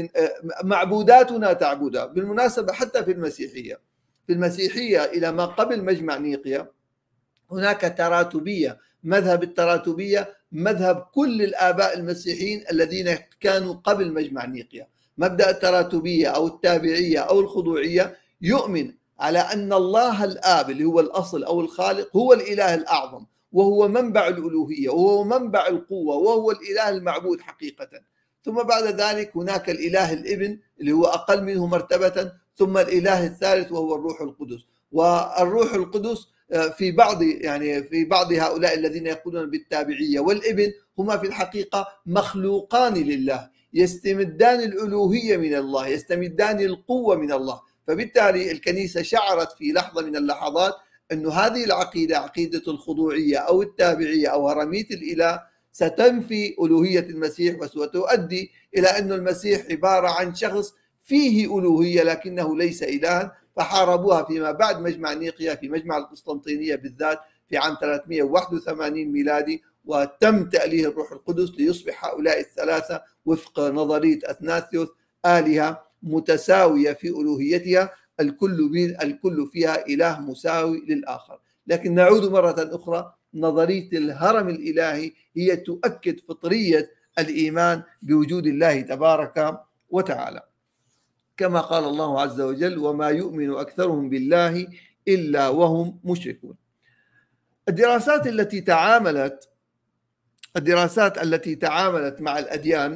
معبوداتنا تعبدها. بالمناسبة حتى في المسيحية، في المسيحية إلى ما قبل مجمع نيقيا هناك تراتبية. مذهب التراتبية مذهب كل الآباء المسيحيين الذين كانوا قبل مجمع نيقيا. مبدأ التراتبية أو التابعية أو الخضوعية يؤمن على أن الله الآب اللي هو الأصل أو الخالق هو الإله الأعظم، وهو منبع الألوهية، وهو منبع القوة، وهو الإله المعبود حقيقة. ثم بعد ذلك هناك الإله الابن اللي هو أقل منه مرتبة، ثم الإله الثالث وهو الروح القدس. والروح القدس في بعض يعني في بعض هؤلاء الذين يقولون بالتابعية والابن هما في الحقيقة مخلوقان لله، يستمدان الألوهية من الله، يستمدان القوة من الله. فبالتالي الكنيسة شعرت في لحظة من اللحظات أن هذه العقيدة، عقيدة الخضوعية أو التابعية أو هرمية الإله، ستنفي ألوهية المسيح وستؤدي إلى أن المسيح عبارة عن شخص فيه ألوهية لكنه ليس إلها. فحاربوها فيما بعد مجمع نيقيا، في مجمع القسطنطينية بالذات في عام ثلاثمئة وواحد وثمانين ميلادي، وتم تأليه الروح القدس ليصبح هؤلاء الثلاثة وفق نظرية أثناسيوس آلهة متساوية في ألوهيتها، الكل الكل فيها إله مساوي للآخر. لكن نعود مرة أخرى، نظرية الهرم الإلهي هي تؤكد فطرية الإيمان بوجود الله تبارك وتعالى، كما قال الله عز وجل: وما يؤمن أكثرهم بالله إلا وهم مشركون. الدراسات التي تعاملت الدراسات التي تعاملت مع الأديان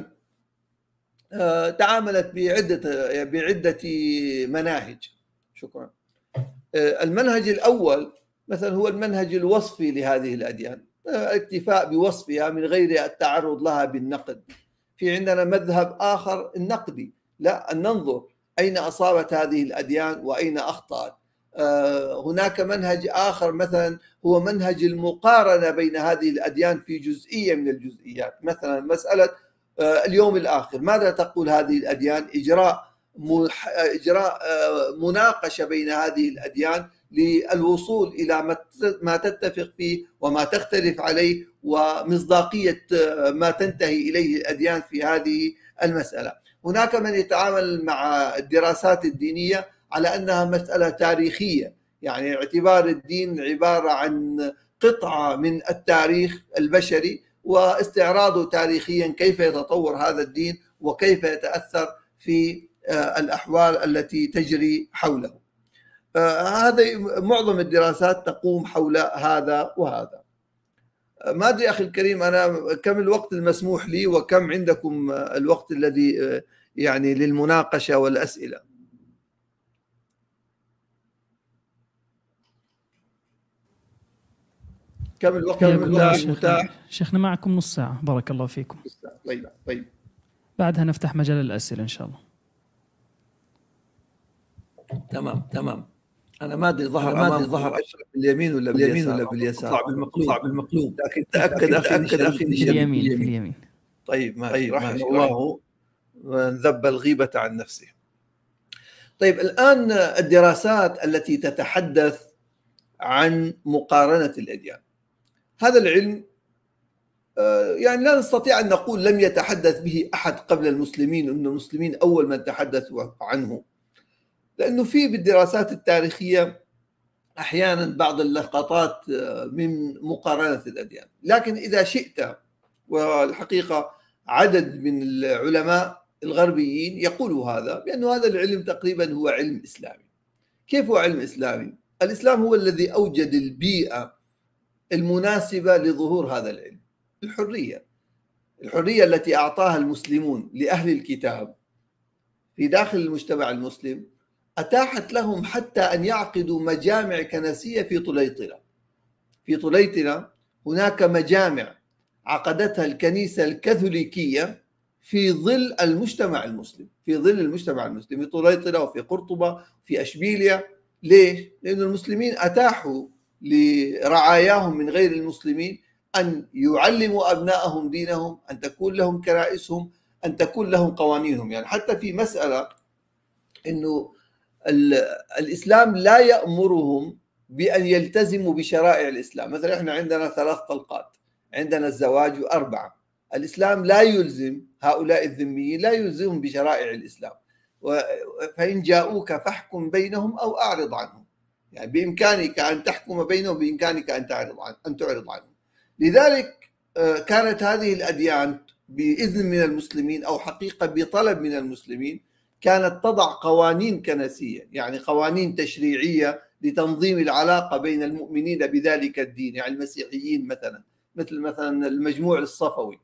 تعاملت بعدة بعدة مناهج. شكرا. المنهج الأول مثلا هو المنهج الوصفي لهذه الأديان، الاكتفاء بوصفها من غير التعرض لها بالنقد. في عندنا مذهب آخر النقدي، لا، أن ننظر أين أصابت هذه الأديان وأين أخطأت. هناك منهج آخر مثلا هو منهج المقارنة بين هذه الأديان في جزئية من الجزئيات. مثلا مسألة اليوم الآخر، ماذا تقول هذه الأديان؟ إجراء إجراء مناقشة بين هذه الأديان للوصول إلى ما تتفق فيه وما تختلف عليه، ومصداقية ما تنتهي إليه الأديان في هذه المسألة. هناك من يتعامل مع الدراسات الدينية على أنها مسألة تاريخية، يعني اعتبار الدين عبارة عن قطعة من التاريخ البشري، واستعراضه تاريخيا كيف يتطور هذا الدين وكيف يتأثر في الأحوال التي تجري حوله. هذا معظم الدراسات تقوم حول هذا وهذا. ما أدري أخي الكريم، أنا كم الوقت المسموح لي وكم عندكم الوقت الذي يعني للمناقشة والأسئلة؟ كم الوقت المتاح؟ شيخنا معكم نص ساعة. بارك الله فيكم. طيب طيب بعدها نفتح مجال الأسئلة إن شاء الله. تمام تمام. أنا ما أدري ظهر ما أدري ظهر أشرف باليمين ولا باليمين ولا باليسار؟ طلع بالمقلوب. طلع بالمقلوب. لكن تأكد أخي تأكد أخي باليمين باليمين. طيب ما طيب رحمه الله ونذب الغيبة عن نفسه. طيب الآن الدراسات التي تتحدث عن مقارنة الأديان، هذا العلم يعني لا نستطيع أن نقول لم يتحدث به أحد قبل المسلمين، أن المسلمين أول من تحدثوا عنه، لأنه في بالدراسات التاريخية أحيانا بعض اللقطات من مقارنة الأديان. لكن إذا شئت، والحقيقة عدد من العلماء الغربيين يقولوا هذا، بأنه هذا العلم تقريبا هو علم إسلامي. كيف هو علم إسلامي؟ الإسلام هو الذي أوجد البيئة المناسبة لظهور هذا العلم. الحرية الحرية التي أعطاها المسلمون لأهل الكتاب في داخل المجتمع المسلم أتاحت لهم حتى أن يعقدوا مجامع كنسية في طليطلة. في طليطلة هناك مجامع عقدتها الكنيسة الكاثوليكية في ظل المجتمع المسلم، في ظل المجتمع المسلم في طليطلة وفي قرطبة وفي أشبيلية. ليش؟ لأن المسلمين أتاحوا لرعاياهم من غير المسلمين أن يعلموا أبنائهم دينهم، أن تكون لهم كنائسهم، أن تكون لهم قوانينهم. يعني حتى في مسألة أنه الإسلام لا يأمرهم بأن يلتزموا بشرائع الإسلام. مثلا إحنا عندنا ثلاث طلقات، عندنا الزواج أربعة. الإسلام لا يلزم هؤلاء الذميين، لا يلزمهم بشرائع الإسلام. فإن جاءوك فاحكم بينهم أو أعرض عنهم. يعني بإمكانك أن تحكم بينهم، بإمكانك أن تعرض عن أن تعرض عنهم. لذلك كانت هذه الأديان بإذن من المسلمين، أو حقيقة بطلب من المسلمين، كانت تضع قوانين كنسية، يعني قوانين تشريعية لتنظيم العلاقة بين المؤمنين بذلك الدين، يعني المسيحيين مثلا، مثل مثلا المجموع الصفوي،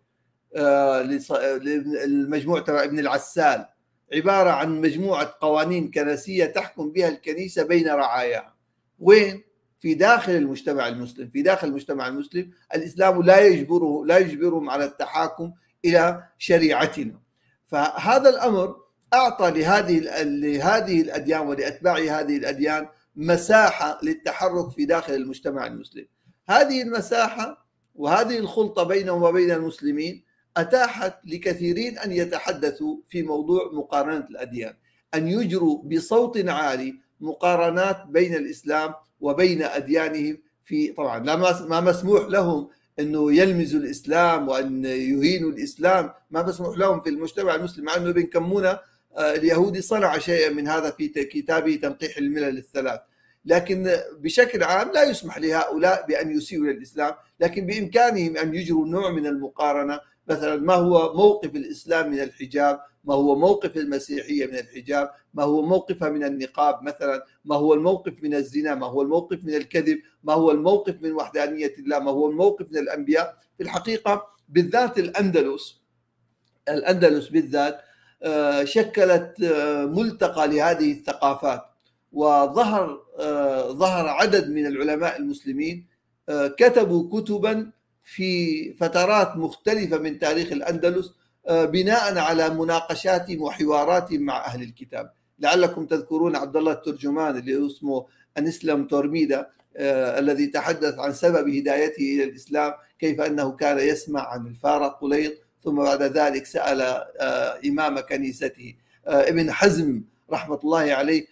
المجموع تبع ابن العسال، عبارة عن مجموعة قوانين كنسية تحكم بها الكنيسة بين رعاياها. وين؟ في داخل المجتمع المسلم. في داخل المجتمع المسلم الإسلام لا يجبره لا يجبرهم على التحاكم إلى شريعتنا. فهذا الأمر أعطى لهذه لهذه الأديان ولأتباع هذه الأديان مساحة للتحرك في داخل المجتمع المسلم. هذه المساحة وهذه الخلطة بينهم وبين المسلمين أتاحت لكثيرين أن يتحدثوا في موضوع مقارنة الأديان، أن يجروا بصوت عالي مقارنات بين الإسلام وبين أديانهم. في طبعا لا ما مسموح لهم أنه يلمزوا الإسلام وأن يهينوا الإسلام، ما مسموح لهم في المجتمع المسلم، مع أنه ابن كمونة اليهودي صنع شيئا من هذا في كتابه تنقيح الملل الثلاث. لكن بشكل عام لا يسمح لهؤلاء بأن يسيئوا للإسلام، لكن بإمكانهم أن يجروا نوع من المقارنة. مثلا ما هو موقف الإسلام من الحجاب، ما هو موقف المسيحية من الحجاب، ما هو موقفها من النقاب مثلا، ما هو الموقف من الزنا، ما هو الموقف من الكذب، ما هو الموقف من وحدانية الله، ما هو الموقف من الأنبياء. في الحقيقة بالذات الأندلس الأندلس بالذات شكلت ملتقى لهذه الثقافات، وظهر ظهر عدد من العلماء المسلمين كتبوا كتبا في فترات مختلفة من تاريخ الأندلس بناء على مناقشاتهم وحواراتهم مع أهل الكتاب. لعلكم تذكرون عبد الله الترجمان اللي اسمه أنسلم تورميدا، الذي تحدث عن سبب هدايته إلى الإسلام، كيف أنه كان يسمع عن الفارق قليط ثم بعد ذلك سأل إمام كنيسته. ابن حزم رحمة الله عليه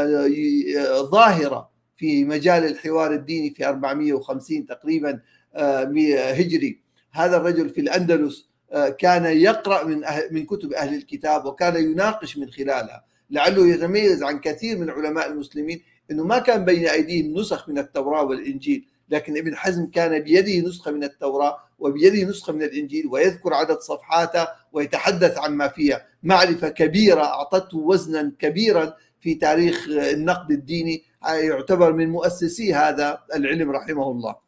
ظاهرة في مجال الحوار الديني في أربعمئة وخمسين تقريبا هجري. هذا الرجل في الأندلس كان يقرأ من من كتب أهل الكتاب وكان يناقش من خلالها، لعله يتميز عن كثير من علماء المسلمين أنه ما كان بين أيديهم نسخ من التوراة والإنجيل، لكن ابن حزم كان بيده نسخة من التوراة وبيده نسخة من الإنجيل، ويذكر عدد صفحاتها ويتحدث عن ما فيها. معرفة كبيرة أعطته وزنا كبيرا في تاريخ النقد الديني، يعتبر من مؤسسي هذا العلم رحمه الله.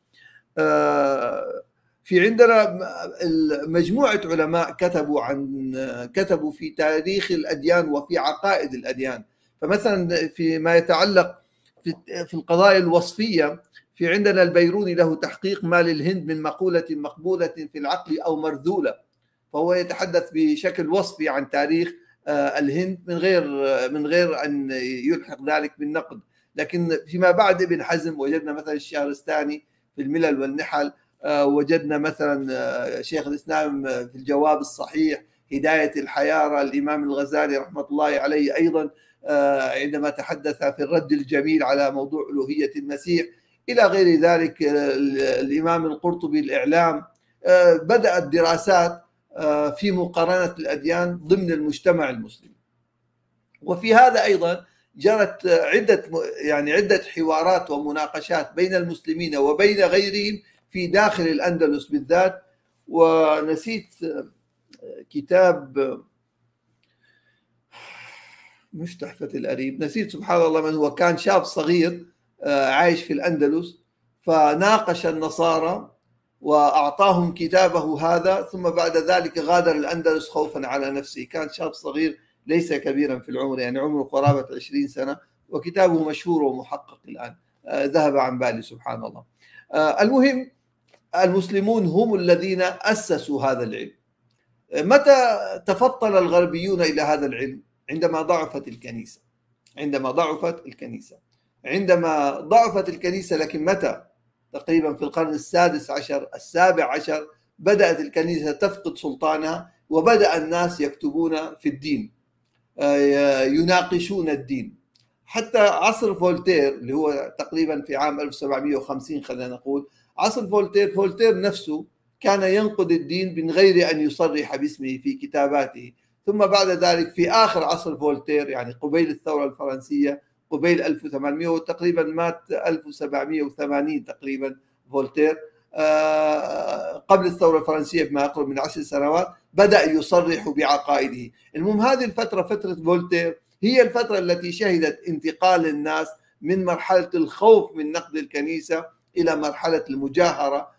في عندنا مجموعة علماء كتبوا عن كتبوا في تاريخ الأديان وفي عقائد الأديان. فمثلا فيما يتعلق في القضايا الوصفية، في عندنا البيروني له تحقيق ما للهند من مقولة مقبولة في العقل أو مرذولة، فهو يتحدث بشكل وصفي عن تاريخ الهند من غير من غير أن يلحق ذلك بالنقد. لكن فيما بعد ابن حزم وجدنا مثلا الشهرستاني في الملل والنحل، وجدنا مثلا شيخ الإسلام في الجواب الصحيح، هداية الحيارى الإمام الغزالي رحمة الله عليه أيضا عندما تحدث في الرد الجميل على موضوع ألوهية المسيح، إلى غير ذلك. الإمام القرطبي الإعلام. بدأت دراسات في مقارنة الأديان ضمن المجتمع المسلم، وفي هذا أيضا جرت عدة يعني عدة حوارات ومناقشات بين المسلمين وبين غيرهم في داخل الأندلس بالذات. ونسيت كتاب مش تحفة الأريب، نسيت سبحان الله من هو، كان شاب صغير عايش في الأندلس فناقش النصارى وأعطاهم كتابه هذا، ثم بعد ذلك غادر الأندلس خوفا على نفسه. كان شاب صغير ليس كبيرا في العمر، يعني عمره قرابة عشرين سنة، وكتابه مشهور ومحقق الآن، ذهب عن بالي سبحان الله. المهم المسلمون هم الذين أسسوا هذا العلم. متى تفضل الغربيون إلى هذا العلم؟ عندما ضعفت الكنيسة عندما ضعفت الكنيسة عندما ضعفت الكنيسة لكن متى؟ تقريبا في القرن السادس عشر السابع عشر بدأت الكنيسة تفقد سلطانها، وبدأ الناس يكتبون في الدين، يناقشون الدين. حتى عصر فولتير اللي هو تقريبا في عام ألف وسبعمئة وخمسين خلينا نقول، عصر فولتير فولتير نفسه كان ينقد الدين من غير أن يصرح باسمه في كتاباته. ثم بعد ذلك في آخر عصر فولتير، يعني قبيل الثورة الفرنسية، قبيل ألف وثمانمئة تقريبا، مات ألف وسبعمئة وثمانين تقريبا فولتير، قبل الثورة الفرنسية بما يقرب من عشر سنوات بدأ يصرح بعقائده. المهم هذه الفترة فترة فولتير هي الفترة التي شهدت انتقال الناس من مرحلة الخوف من نقد الكنيسة إلى مرحلة المجاهرة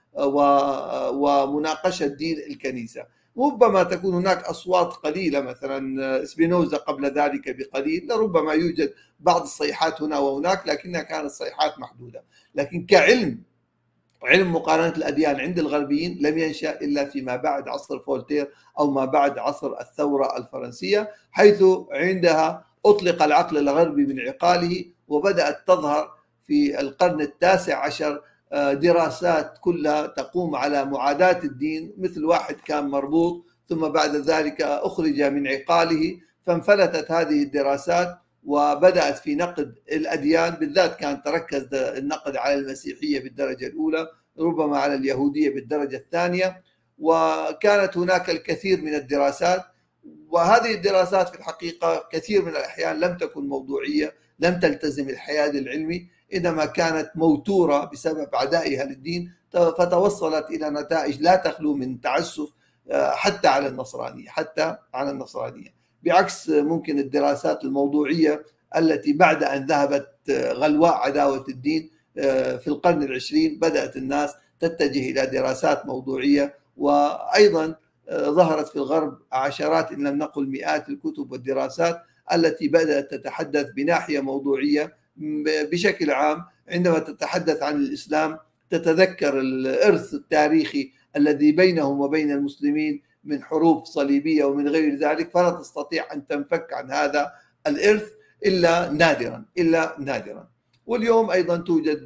ومناقشة دين الكنيسة. ربما تكون هناك أصوات قليلة، مثلا سبينوزا قبل ذلك بقليل، لربما يوجد بعض الصيحات هنا وهناك، لكنها كانت صيحات محدودة. لكن كعلم علم مقارنة الأديان عند الغربيين لم ينشأ إلا فيما بعد عصر فولتير أو ما بعد عصر الثورة الفرنسية، حيث عندها أطلق العقل الغربي من عقاله، وبدأت تظهر في القرن التاسع عشر دراسات كلها تقوم على معاداة الدين، مثل واحد كان مربوط ثم بعد ذلك أخرج من عقاله، فانفلتت هذه الدراسات وبدأت في نقد الأديان، بالذات كانت تركز النقد على المسيحية بالدرجة الأولى، ربما على اليهودية بالدرجة الثانية، وكانت هناك الكثير من الدراسات. وهذه الدراسات في الحقيقة كثير من الأحيان لم تكن موضوعية، لم تلتزم الحياد العلمي، إنما كانت موتورة بسبب عدائها للدين، فتوصلت إلى نتائج لا تخلو من تعسف حتى على النصرانية حتى على النصرانية بعكس ممكن الدراسات الموضوعية التي بعد أن ذهبت غلواء عداوة الدين في القرن العشرين بدأت الناس تتجه إلى دراسات موضوعية. وأيضا ظهرت في الغرب عشرات إن لم نقل مئات الكتب والدراسات التي بدأت تتحدث بناحية موضوعية بشكل عام. عندما تتحدث عن الإسلام تتذكر الإرث التاريخي الذي بينهم وبين المسلمين من حروب صليبية ومن غير ذلك، فلا تستطيع أن تنفك عن هذا الإرث إلا نادرا إلا نادرا. واليوم أيضا توجد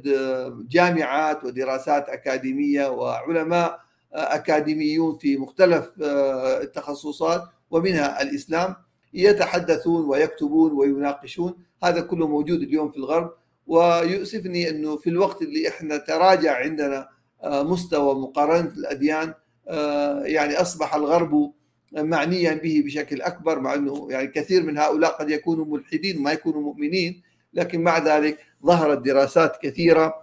جامعات ودراسات أكاديمية وعلماء أكاديميون في مختلف التخصصات ومنها الإسلام يتحدثون ويكتبون ويناقشون. هذا كله موجود اليوم في الغرب، ويؤسفني أنه في الوقت اللي إحنا تراجع عندنا مستوى مقارنة الأديان، يعني أصبح الغرب معنيا به بشكل أكبر، مع أنه يعني كثير من هؤلاء قد يكونوا ملحدين وما يكونوا مؤمنين، لكن مع ذلك ظهرت دراسات كثيرة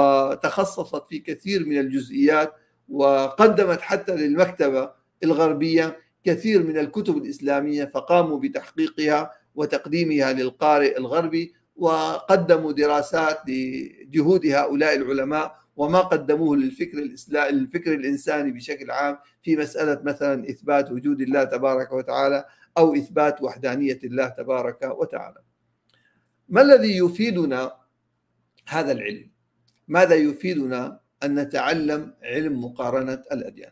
وتخصصت في كثير من الجزئيات، وقدمت حتى للمكتبة الغربية كثير من الكتب الإسلامية، فقاموا بتحقيقها وتقديمها للقارئ الغربي، وقدموا دراسات لجهود هؤلاء العلماء وما قدموه للفكر الإسلامي الفكر الإنساني بشكل عام في مسألة مثلا إثبات وجود الله تبارك وتعالى أو إثبات وحدانية الله تبارك وتعالى. ما الذي يفيدنا هذا العلم؟ ماذا يفيدنا أن نتعلم علم مقارنة الأديان؟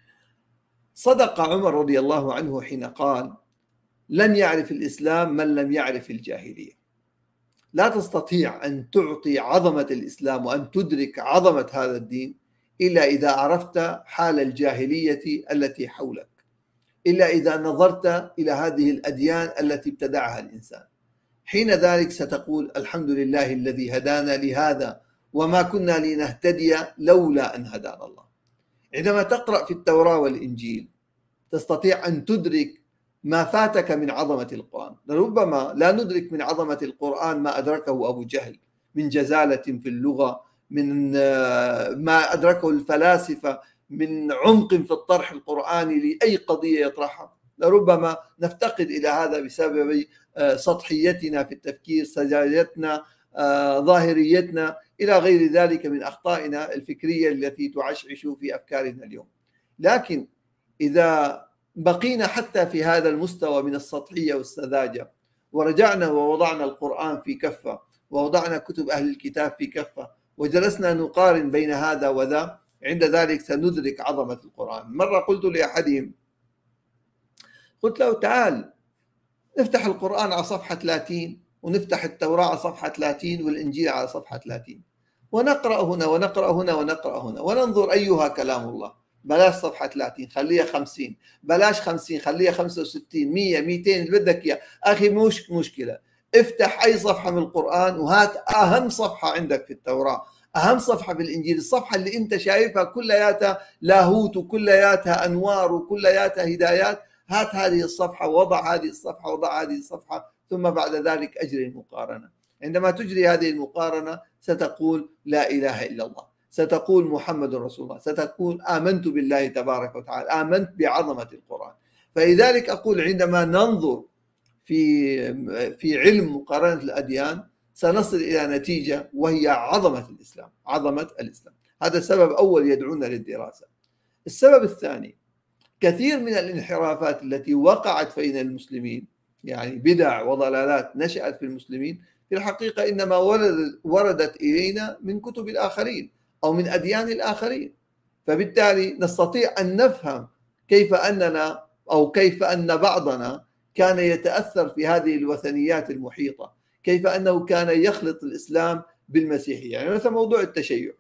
صدق عمر رضي الله عنه حين قال: لن يعرف الإسلام من لم يعرف الجاهلية. لا تستطيع أن تعطي عظمة الإسلام وأن تدرك عظمة هذا الدين إلا إذا عرفت حال الجاهلية التي حولك، إلا إذا نظرت إلى هذه الأديان التي ابتدعها الإنسان. حين ذلك ستقول: الحمد لله الذي هدانا لهذا وما كنا لنهتدي لولا أن هدانا الله. عندما تقرأ في التوراة والإنجيل تستطيع أن تدرك ما فاتك من عظمة القرآن. ربما لا ندرك من عظمة القرآن ما أدركه أبو جهل من جزالة في اللغة، من ما أدركه الفلاسفة من عمق في الطرح القرآني لأي قضية يطرحها. لربما نفتقد إلى هذا بسبب سطحيتنا في التفكير، سذاجتنا، ظاهريتنا، إلى غير ذلك من أخطائنا الفكرية التي تعشعش في أفكارنا اليوم. لكن إذا بقينا حتى في هذا المستوى من السطحية والسذاجة ورجعنا ووضعنا القرآن في كفة ووضعنا كتب أهل الكتاب في كفة وجلسنا نقارن بين هذا وذا، عند ذلك سندرك عظمة القرآن. مرة قلت لأحدهم، قلت له: تعال نفتح القرآن على صفحة ثلاثين ونفتح التوراة على صفحة ثلاثين والإنجيل على صفحة ثلاثين ونقرأ هنا ونقرأ هنا ونقرأ هنا وننظر أيها كلام الله. بلاش صفحة ثلاثين، خليها خمسين، بلاش خمسين، خليها خمسة وستين، مية، مئتين، اللي بدك إياه. أخي مش مشكلة، افتح أي صفحة من القرآن وهات أهم صفحة عندك في التوراة، أهم صفحة في الإنجيل، الصفحة اللي أنت شايفها كلياتها لاهوت وكلياتها أنوار وكلياتها هدايات، هات هذه الصفحة، وضع هذه الصفحة، وضع هذه الصفحة، ثم بعد ذلك أجري المقارنة. عندما تجري هذه المقارنة ستقول: لا إله إلا الله. ستقول محمد رسول الله، ستقول آمنت بالله تبارك وتعالى، آمنت بعظمة القرآن. فلذلك أقول عندما ننظر في في علم مقارنة الأديان سنصل إلى نتيجة وهي عظمة الإسلام، عظمة الإسلام. هذا سبب أول يدعونا للدراسة. السبب الثاني، كثير من الانحرافات التي وقعت بين المسلمين، يعني بدع وضلالات نشأت في المسلمين، في الحقيقة إنما وردت إلينا من كتب الآخرين أو من أديان الآخرين. فبالتالي نستطيع أن نفهم كيف أننا أو كيف أن بعضنا كان يتأثر في هذه الوثنيات المحيطة، كيف أنه كان يخلط الإسلام بالمسيحية. يعني مثلا موضوع التشيع،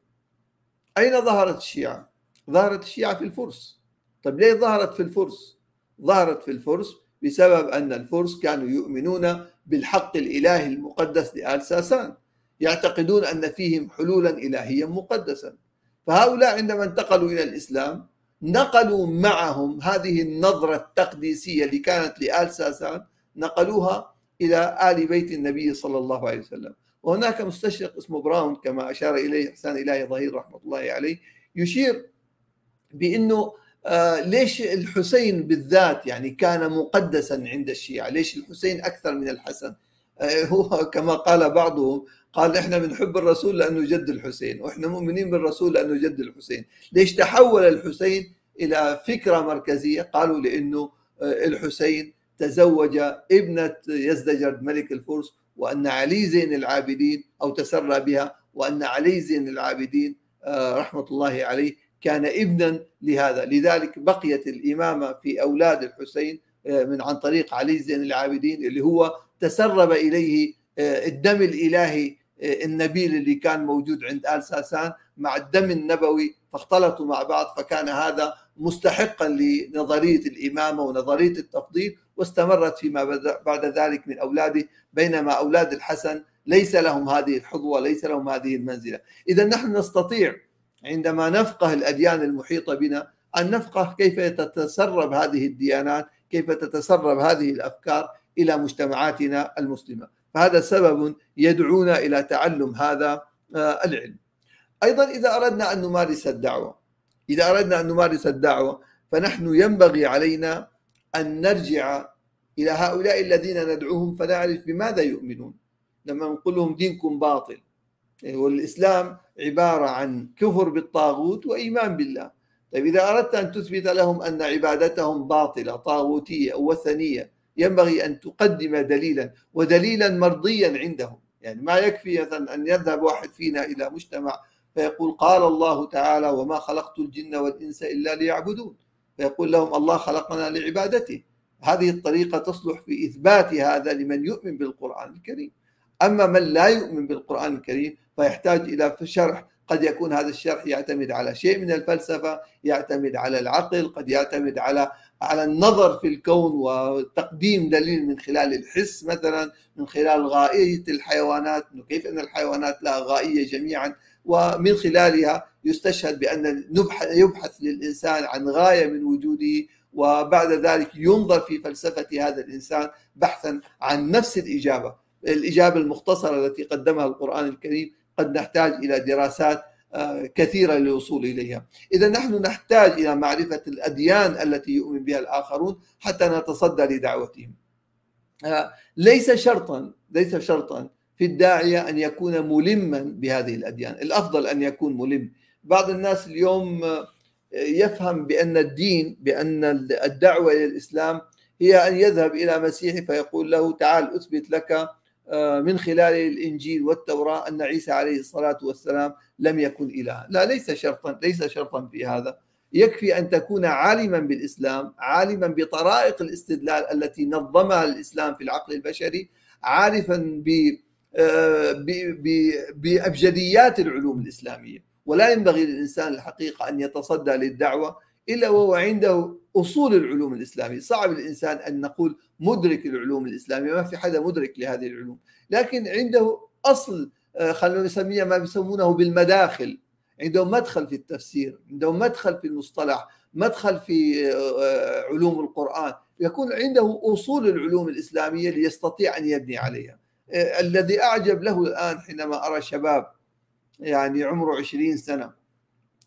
أين ظهرت الشيعة؟ ظهرت الشيعة في الفرس. طيب ليه ظهرت في الفرس؟ ظهرت في الفرس بسبب أن الفرس كانوا يؤمنون بالحق الإلهي المقدس لآل ساسان، يعتقدون أن فيهم حلولا إلهيا مقدسا. فهؤلاء عندما انتقلوا إلى الإسلام نقلوا معهم هذه النظرة التقديسية اللي كانت لآل ساسان، نقلوها إلى آل بيت النبي صلى الله عليه وسلم. وهناك مستشرق اسمه براون كما أشار إليه إحسان إلهي ظهير رحمة الله عليه، يشير بأنه آه ليش الحسين بالذات يعني كان مقدسا عند الشيعة، ليش الحسين أكثر من الحسن؟ آه هو كما قال بعضهم، قال إحنا بنحب الرسول لأنه جد الحسين، وإحنا مؤمنين بالرسول لأنه جد الحسين. ليش تحول الحسين إلى فكرة مركزية؟ قالوا لأنه آه الحسين تزوج ابنة يزدجرد ملك الفرس، وأن علي زين العابدين أو تسرى بها، وأن علي زين العابدين آه رحمة الله عليه كان ابنا لهذا. لذلك بقيت الإمامة في أولاد الحسين من عن طريق علي زين العابدين، اللي هو تسرب إليه الدم الإلهي النبيل اللي كان موجود عند آل ساسان مع الدم النبوي، فاختلطوا مع بعض، فكان هذا مستحقا لنظرية الإمامة ونظرية التفضيل، واستمرت فيما بعد ذلك من أولاده، بينما أولاد الحسن ليس لهم هذه الحظوة، ليس لهم هذه المنزلة. إذا نحن نستطيع عندما نفقه الأديان المحيطة بنا أن نفقه كيف تتسرب هذه الديانات، كيف تتسرب هذه الأفكار إلى مجتمعاتنا المسلمة. فهذا سبب يدعونا إلى تعلم هذا العلم. أيضا إذا أردنا أن نمارس الدعوة إذا أردنا أن نمارس الدعوة فنحن ينبغي علينا أن نرجع إلى هؤلاء الذين ندعوهم فنعرف بماذا يؤمنون. لما نقول لهم دينكم باطل، والإسلام عبارة عن كفر بالطاغوت وإيمان بالله. طيب إذا أردت أن تثبت لهم أن عبادتهم باطلة طاغوتية أو وثنية، ينبغي أن تقدم دليلا، ودليلا مرضيا عندهم. يعني ما يكفي مثلا أن يذهب واحد فينا إلى مجتمع فيقول قال الله تعالى وما خلقت الجن والإنس إلا ليعبدون، فيقول لهم الله خلقنا لعبادته. هذه الطريقة تصلح في إثبات هذا لمن يؤمن بالقرآن الكريم. أما من لا يؤمن بالقرآن الكريم فيحتاج إلى شرح، قد يكون هذا الشرح يعتمد على شيء من الفلسفة، يعتمد على العقل، قد يعتمد على على النظر في الكون وتقديم دليل من خلال الحس، مثلا من خلال غائية الحيوانات، كيف أن الحيوانات لها غائية جميعا، ومن خلالها يستشهد بأن يبحث للإنسان عن غاية من وجوده، وبعد ذلك ينظر في فلسفة هذا الإنسان بحثا عن نفس الإجابة. الإجابة المختصرة التي قدمها القرآن الكريم قد نحتاج إلى دراسات كثيرة للوصول إليها. إذا نحن نحتاج إلى معرفة الأديان التي يؤمن بها الآخرون حتى نتصدى لدعوتهم. ليس شرطا ليس شرطا في الداعية أن يكون ملما بهذه الأديان، الأفضل أن يكون ملم. بعض الناس اليوم يفهم بأن الدين بأن الدعوة إلى الإسلام هي أن يذهب إلى مسيحي فيقول له تعال أثبت لك من خلال الإنجيل والتوراة أن عيسى عليه الصلاة والسلام لم يكن إلها. لا، ليس شرطا ليس شرطا في هذا. يكفي أن تكون عالما بالإسلام، عالما بطرائق الاستدلال التي نظمها الإسلام في العقل البشري، عارفا بأبجديات العلوم الإسلامية. ولا ينبغي للإنسان الحقيقة أن يتصدى للدعوة إلا وهو عنده أصول العلوم الإسلامية. صعب الإنسان أن نقول مدرك العلوم الإسلامية، ما في حدا مدرك لهذه العلوم، لكن عنده أصل، خلونا نسميه ما بيسمونه بالمداخل، عنده مدخل في التفسير، عنده مدخل في المصطلح، مدخل في علوم القرآن، يكون عنده أصول العلوم الإسلامية ليستطيع أن يبني عليها. الذي أعجب له الآن حينما أرى شباب يعني عمره عشرين سنة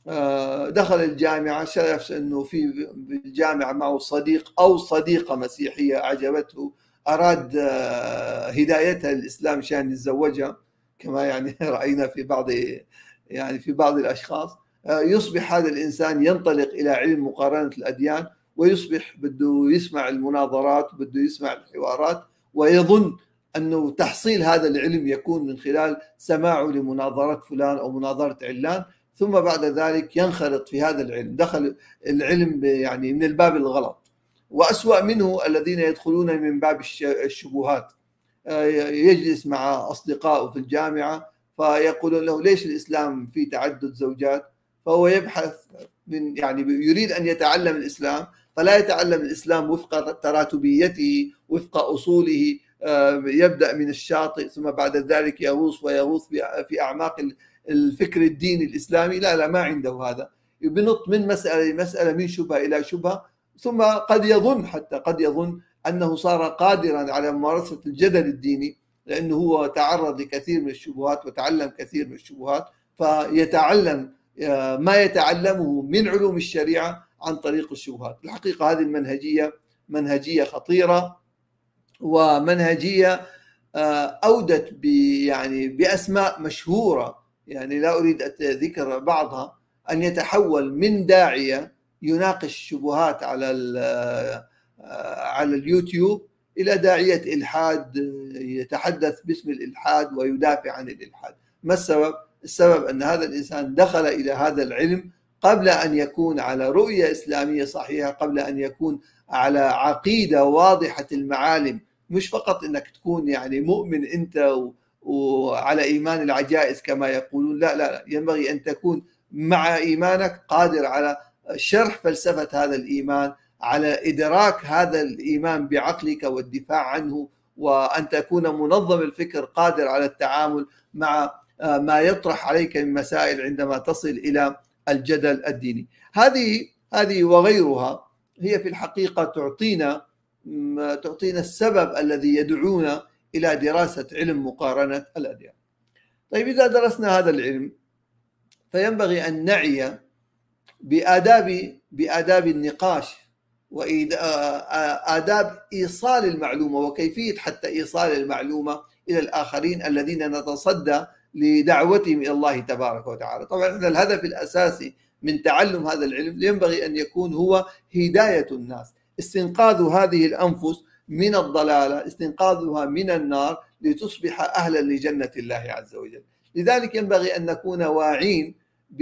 دخل الجامعة، شاف أنه في الجامعة معه صديق أو صديقة مسيحية أعجبته، أراد هدايتها للإسلام عشان يتزوجها، كما يعني رأينا في بعض يعني في بعض الأشخاص. يصبح هذا الإنسان ينطلق إلى علم مقارنة الأديان، ويصبح بده يسمع المناظرات، بده يسمع الحوارات، ويظن أنه تحصيل هذا العلم يكون من خلال سماعه لمناظرة فلان أو مناظرة علان، ثم بعد ذلك ينخرط في هذا العلم، دخل العلم يعني من الباب الغلط. وأسوأ منه الذين يدخلون من باب الشبهات، يجلس مع أصدقائه في الجامعة فيقولون له ليش الإسلام في تعدد زوجات، فهو يبحث من يعني يريد أن يتعلم الإسلام، فلا يتعلم الإسلام وفق تراتبيته وفق أصوله، يبدأ من الشاطئ ثم بعد ذلك يغوص ويغوص في أعماق الفكر الديني الإسلامي. لا لا ما عنده هذا، بنط من مسألة مسألة من شبهة إلى شبهة، ثم قد يظن حتى قد يظن أنه صار قادرا على ممارسة الجدل الديني، لأنه هو تعرض لكثير من الشبهات وتعلم كثير من الشبهات، فيتعلم ما يتعلمه من علوم الشريعة عن طريق الشبهات. الحقيقة هذه المنهجية منهجية خطيرة، ومنهجية أودت يعني بأسماء مشهورة، يعني لا أريد ذكر بعضها، أن يتحول من داعية يناقش الشبهات على على اليوتيوب إلى داعية إلحاد يتحدث باسم الإلحاد ويدافع عن الإلحاد. ما السبب؟ السبب أن هذا الإنسان دخل إلى هذا العلم قبل أن يكون على رؤية إسلامية صحيحة، قبل أن يكون على عقيدة واضحة المعالم، مش فقط أنك تكون يعني مؤمن أنت وعلى إيمان العجائز كما يقولون، لا لا لا، ينبغي أن تكون مع إيمانك قادر على شرح فلسفة هذا الإيمان، على إدراك هذا الإيمان بعقلك والدفاع عنه، وأن تكون منظم الفكر قادر على التعامل مع ما يطرح عليك من مسائل عندما تصل إلى الجدل الديني. هذه هذه وغيرها هي في الحقيقة تعطينا تعطينا السبب الذي يدعونا إلى دراسة علم مقارنة الأديان. طيب، إذا درسنا هذا العلم فينبغي أن نعي بآداب بآداب النقاش وآداب إيصال المعلومة، وكيفية حتى إيصال المعلومة إلى الآخرين الذين نتصدى لدعوتهم إلى الله تبارك وتعالى. طبعا الهدف الأساسي من تعلم هذا العلم ينبغي أن يكون هو هداية الناس، استنقاذ هذه الأنفس من الضلالة، استنقاذها من النار لتصبح أهلا لجنة الله عز وجل. لذلك ينبغي أن نكون واعين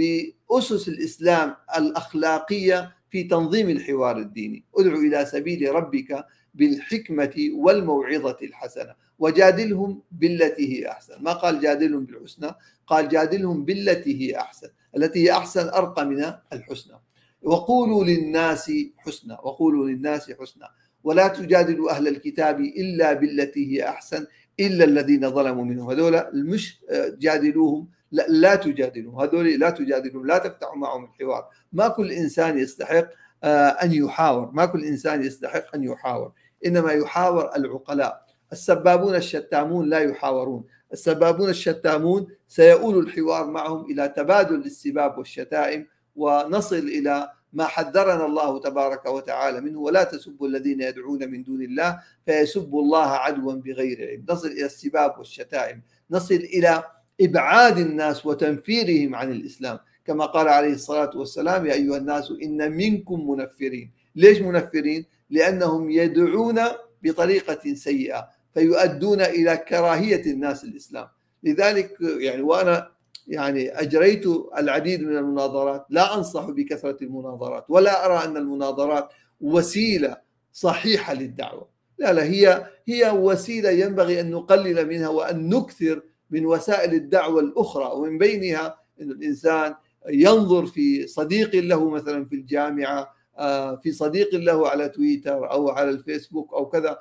بأسس الإسلام الأخلاقية في تنظيم الحوار الديني. ادعو إلى سبيل ربك بالحكمة والموعظة الحسنة وجادلهم بالتي هي أحسن. ما قال جادلهم بالحسنى، قال جادلهم بالتي هي أحسن، التي هي أحسن أرقى من الحسنى. وقولوا للناس حسنى، وقولوا للناس حسنى، ولا تجادلوا أهل الكتاب إلا بالتي هي أحسن إلا الذين ظلموا منهم. هذول مش جادلوهم، لا, لا تجادلوا هذول، لا تجادلوا، لا تفتحوا معهم الحوار. ما كل إنسان يستحق أن يحاور، ما كل إنسان يستحق أن يحاور، إنما يحاور العقلاء. السبابون الشتامون لا يحاورون، السبابون الشتامون سيؤول الحوار معهم إلى تبادل السباب والشتائم، ونصل إلى ما حذرنا الله تبارك وتعالى منه: ولا تسبوا الذين يدعون من دون الله فيسبوا الله عدوا بغير علم. نصل إلى السباب والشتائم، نصل إلى إبعاد الناس وتنفيرهم عن الإسلام، كما قال عليه الصلاة والسلام: يا أيها الناس إن منكم منفرين. ليش منفرين؟ لأنهم يدعون بطريقة سيئة فيؤدون إلى كراهية الناس الإسلام. لذلك يعني وأنا يعني أجريت العديد من المناظرات، لا أنصح بكثرة المناظرات، ولا أرى أن المناظرات وسيلة صحيحة للدعوة، لا لا، هي هي وسيلة ينبغي أن نقلل منها وأن نكثر من وسائل الدعوة الأخرى، ومن بينها أن الإنسان ينظر في صديق له مثلا في الجامعة، في صديق له على تويتر أو على الفيسبوك أو كذا،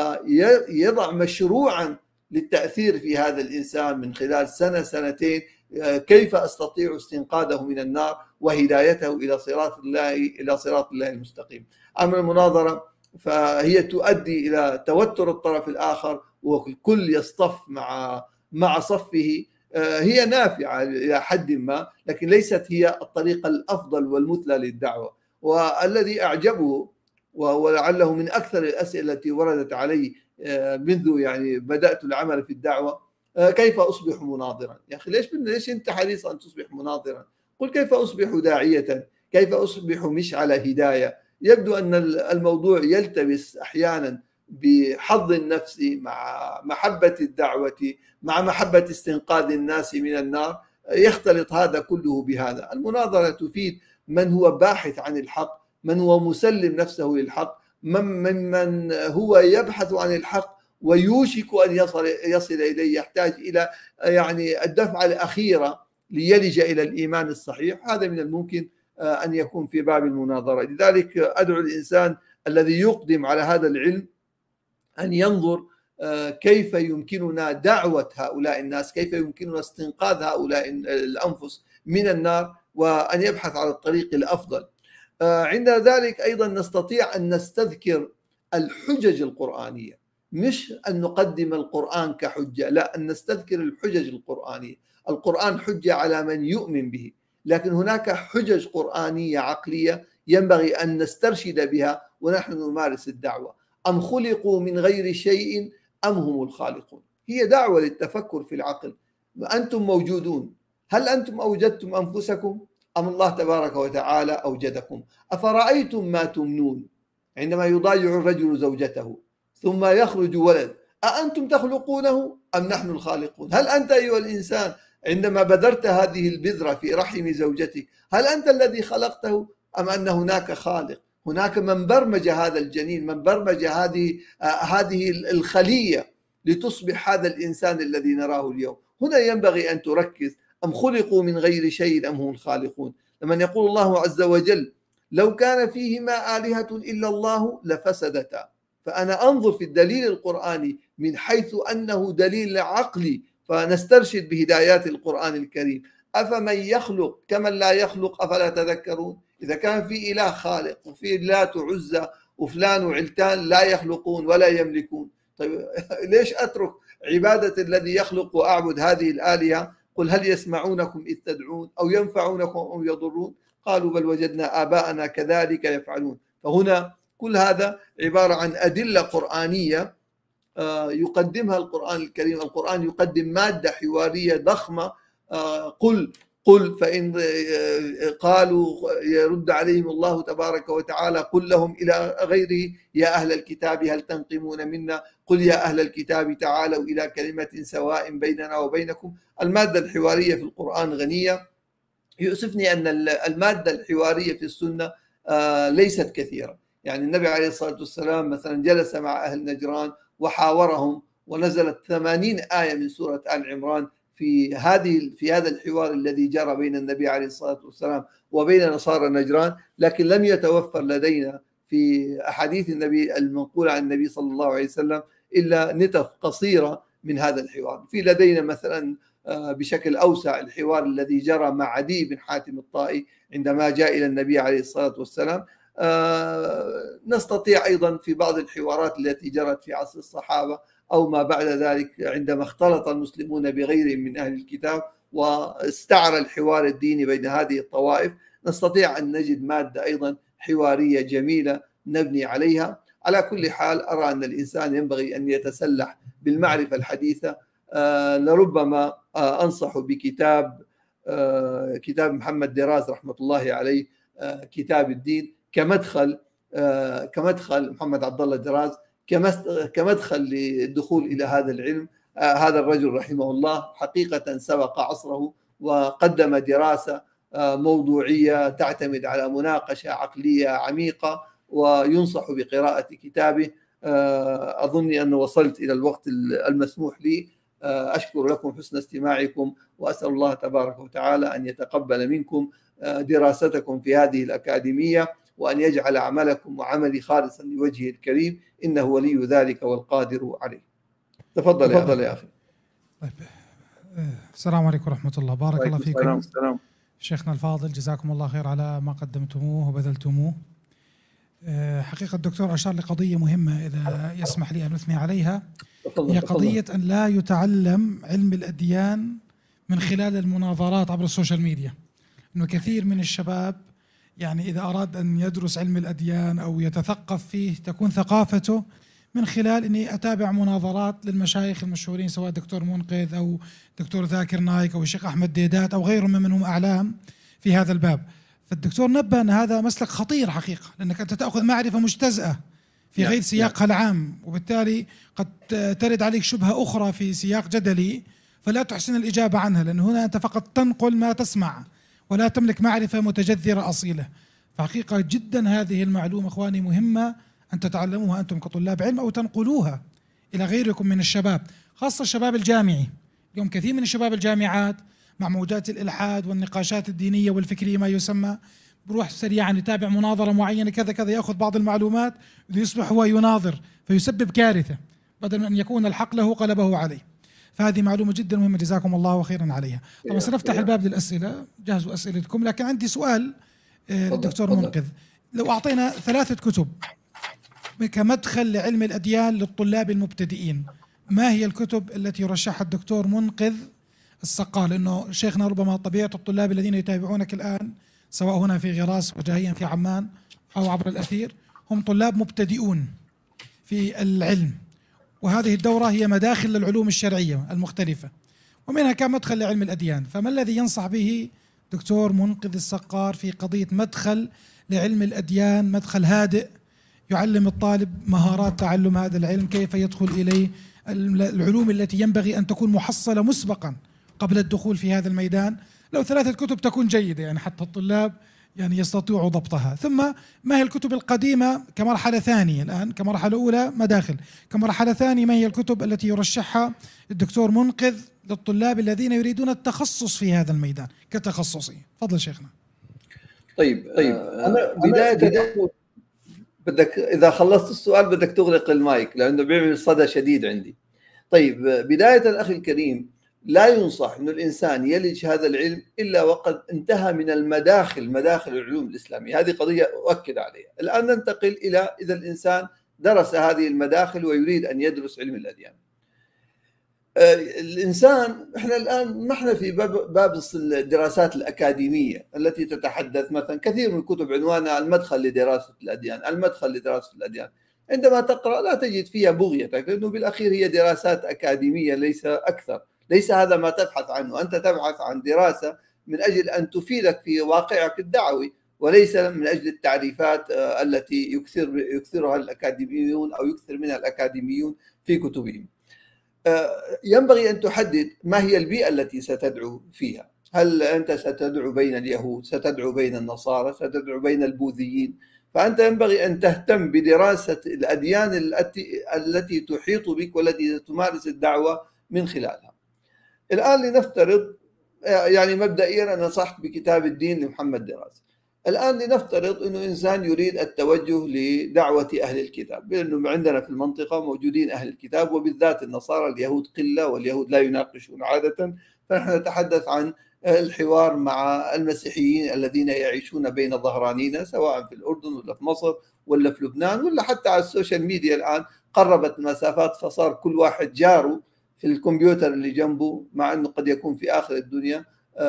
فيضع مشروعا للتأثير في هذا الإنسان من خلال سنة سنتين، كيف أستطيع استنقاذه من النار وهدايته إلى صراط الله إلى صراط الله المستقيم. أما المناظرة فهي تؤدي إلى توتر الطرف الآخر، والكل يصطف مع مع صفه هي نافعة إلى حد ما، لكن ليست هي الطريقة الأفضل والمثلى للدعوة. والذي أعجبه ولعله من أكثر الأسئلة التي وردت علي منذ يعني بدأت العمل في الدعوة، كيف أصبح مناظرا؟ يا أخي ليش ليش أنت حريص أن تصبح مناظرا؟ قل كيف أصبح داعية؟ كيف أصبح مشعل هداية؟ يبدو أن الموضوع يلتبس أحيانا بحظ النفس مع محبة الدعوة مع محبة استنقاذ الناس من النار، يختلط هذا كله بهذا. المناظرة تفيد من هو باحث عن الحق، من هو مسلم نفسه للحق، من, من, من هو يبحث عن الحق ويوشك أن يصل, يصل إليه، يحتاج إلى يعني الدفعة الأخيرة ليلج إلى الإيمان الصحيح. هذا من الممكن أن يكون في باب المناظرة. لذلك أدعو الإنسان الذي يقدم على هذا العلم أن ينظر كيف يمكننا دعوة هؤلاء الناس، كيف يمكننا استنقاذ هؤلاء الأنفس من النار، وأن يبحث على الطريق الأفضل. عند ذلك أيضا نستطيع أن نستذكر الحجج القرآنية، مش أن نقدم القرآن كحجة، لا، أن نستذكر الحجج القرآنية. القرآن حجة على من يؤمن به، لكن هناك حجج قرآنية عقلية ينبغي أن نسترشد بها ونحن نمارس الدعوة. أم خلقوا من غير شيء أم هم الخالقون؟ هي دعوة للتفكر في العقل. أنتم موجودون، هل أنتم أوجدتم أنفسكم أم الله تبارك وتعالى أوجدكم؟ أفرأيتم ما تمنون؟ عندما يضايع الرجل زوجته ثم يخرج ولد، أأنتم تخلقونه أم نحن الخالقون؟ هل أنت أيها الإنسان عندما بذرت هذه البذرة في رحم زوجتك، هل أنت الذي خلقته أم أن هناك خالق؟ هناك من برمج هذا الجنين، من برمج هذه هذه الخلية لتصبح هذا الإنسان الذي نراه اليوم. هنا ينبغي أن تركز. أم خلقوا من غير شيء أم هم الخالقون؟ لمن يقول الله عز وجل لو كان فيهما آلهة إلا الله لفسدتا، فأنا أنظر في الدليل القرآني من حيث أنه دليل عقلي، فنسترشد بهدايات القرآن الكريم. أفمن يخلق كمن لا يخلق أفلا تذكرون؟ إذا كان في إله خالق وفي لات وعزى وفلان وعلتان لا يخلقون ولا يملكون، طيب ليش أترك عبادة الذي يخلق وأعبد هذه الآلهة؟ قل هل يسمعونكم إذ تدعون أو ينفعونكم أو يضرون؟ قالوا بل وجدنا آباءنا كذلك يفعلون. فهنا كل هذا عبارة عن أدلة قرآنية يقدمها القرآن الكريم. القرآن يقدم مادة حوارية ضخمة. قل قل فإن قالوا يرد عليهم الله تبارك وتعالى قل لهم إلى غيره يا أهل الكتاب هل تنقمون منا قل يا أهل الكتاب تعالوا إلى كلمة سواء بيننا وبينكم. المادة الحوارية في القرآن غنية. يؤسفني أن المادة الحوارية في السنة ليست كثيرة. يعني النبي عليه الصلاة والسلام مثلا جلس مع أهل نجران وحاورهم، ونزلت ثمانين آية من سورة آل عمران في هذه في هذا الحوار الذي جرى بين النبي عليه الصلاة والسلام وبين نصارى نجران. لكن لم يتوفر لدينا في أحاديث النبي المنقولة عن النبي صلى الله عليه وسلم إلا نتف قصيرة من هذا الحوار. في لدينا مثلا بشكل أوسع الحوار الذي جرى مع عدي بن حاتم الطائي عندما جاء إلى النبي عليه الصلاة والسلام. نستطيع أيضا في بعض الحوارات التي جرت في عصر الصحابة أو ما بعد ذلك عندما اختلط المسلمون بغيرهم من أهل الكتاب واستعر الحوار الديني بين هذه الطوائف، نستطيع أن نجد مادة أيضا حوارية جميلة نبني عليها. على كل حال أرى أن الإنسان ينبغي أن يتسلح بالمعرفة الحديثة. آه لربما آه أنصح بكتاب آه كتاب محمد دراز رحمة الله عليه، آه كتاب الدين، كمدخل آه كمدخل محمد عبد الله دراز كمدخل للدخول إلى هذا العلم. آه هذا الرجل رحمه الله حقيقة سبق عصره وقدم دراسة آه موضوعية تعتمد على مناقشة عقلية عميقة، وينصح بقراءة كتابه. آه أظن أن وصلت إلى الوقت المسموح لي. أشكر لكم حسن استماعكم، وأسأل الله تبارك وتعالى أن يتقبل منكم دراستكم في هذه الأكاديمية، وأن يجعل عملكم وعملي خالصا لوجهه الكريم، إنه ولي ذلك والقادر عليه. تفضل تفضل يا أخي. طيب. السلام عليكم ورحمة الله. بارك الله فيكم. السلام. السلام. شيخنا الفاضل، جزاكم الله خير على ما قدمتموه وبذلتموه. حقيقة الدكتور أشار لقضية مهمة إذا يسمح لي أن أثني عليها، هي قضية أن لا يتعلم علم الأديان من خلال المناظرات عبر السوشيال ميديا، أنه كثير من الشباب يعني إذا أراد أن يدرس علم الأديان أو يتثقف فيه تكون ثقافته من خلال أني أتابع مناظرات للمشايخ المشهورين، سواء دكتور منقذ أو دكتور ذاكر نايك أو الشيخ أحمد ديدات أو غيرهم ممن هم أعلام في هذا الباب. فالدكتور نبه أن هذا مسلك خطير حقيقة، لأنك أنت تأخذ معرفة مجتزأة في غير سياقها العام، وبالتالي قد ترد عليك شبهة أخرى في سياق جدلي فلا تحسن الإجابة عنها، لأن هنا أنت فقط تنقل ما تسمع ولا تملك معرفة متجذرة أصيلة. فحقيقة جدا هذه المعلومة إخواني مهمة أن تتعلموها أنتم كطلاب علم أو تنقلوها إلى غيركم من الشباب، خاصة الشباب الجامعي. اليوم كثير من الشباب الجامعات مع موجات الإلحاد والنقاشات الدينية والفكرية ما يسمى، بروح سريعا يتابع مناظرة معينة كذا كذا، يأخذ بعض المعلومات ليصبح هو يناظر فيسبب كارثة، بدل من أن يكون الحق له قلبه عليه. فهذه معلومة جدا مهمة، جزاكم الله خيرا عليها. طبعا سنفتح الباب للأسئلة، جهزوا أسئلتكم، لكن عندي سؤال للدكتور منقذ. لو أعطينا ثلاثة كتب كمدخل لعلم الأديان للطلاب المبتدئين، ما هي الكتب التي يرشحها الدكتور منقذ السقال؟ لأنه شيخنا ربما طبيعة الطلاب الذين يتابعونك الآن سواء هنا في غراس وجاهيا في عمان أو عبر الأثير هم طلاب مبتدئون في العلم، وهذه الدورة هي مداخل للعلوم الشرعية المختلفة ومنها كان مدخل لعلم الأديان. فما الذي ينصح به دكتور منقذ السقار في قضية مدخل لعلم الأديان، مدخل هادئ يعلم الطالب مهارات تعلم هذا العلم، كيف يدخل إليه، العلوم التي ينبغي أن تكون محصلة مسبقا قبل الدخول في هذا الميدان؟ لو ثلاثة كتب تكون جيدة يعني حتى الطلاب يعني يستطيعوا ضبطها. ثم ما هي الكتب القديمة كمرحلة ثانية، الآن كمرحلة أولى مداخل، كمرحلة ثانية ما هي الكتب التي يرشحها الدكتور منقذ للطلاب الذين يريدون التخصص في هذا الميدان كتخصصي؟ فضل شيخنا. طيب طيب أنا بداية بدك إذا خلصت السؤال بدك تغلق المايك لأنه بيعمل صدى شديد عندي. طيب بداية أخي الكريم، لا ينصح أن الإنسان يلج هذا العلم إلا وقد انتهى من المداخل، مداخل العلوم الإسلامية. هذه قضية أؤكد عليها. الآن ننتقل إلى إذا الإنسان درس هذه المداخل ويريد أن يدرس علم الأديان. الإنسان إحنا الآن نحن في باب, باب الدراسات الأكاديمية التي تتحدث مثلا كثير من الكتب عنوانها المدخل لدراسة الأديان، المدخل لدراسة الأديان. عندما تقرأ لا تجد فيها بغيتك، لأنه بالأخير هي دراسات أكاديمية ليس أكثر. ليس هذا ما تبحث عنه، أنت تبحث عن دراسة من أجل أن تفيدك في واقعك الدعوي، وليس من أجل التعريفات التي يكثر يكثرها الأكاديميون أو يكثر منها الأكاديميون في كتبهم. ينبغي أن تحدد ما هي البيئة التي ستدعو فيها. هل أنت ستدعو بين اليهود، ستدعو بين النصارى، ستدعو بين البوذيين؟ فأنت ينبغي أن تهتم بدراسة الأديان التي التي تحيط بك والتي تمارس الدعوة من خلالها. الآن لنفترض يعني مبدئيا أنا نصحت بكتاب الدين لمحمد دراز. الآن لنفترض أنه إنسان يريد التوجه لدعوة أهل الكتاب، لأنه عندنا في المنطقة موجودين أهل الكتاب وبالذات النصارى، اليهود قلة واليهود لا يناقشون عادة، فنحن نتحدث عن الحوار مع المسيحيين الذين يعيشون بين ظهرانينا سواء في الأردن ولا في مصر ولا في لبنان ولا حتى على السوشيال ميديا. الآن قربت المسافات فصار كل واحد جاره في الكمبيوتر اللي جنبه، مع أنه قد يكون في آخر الدنيا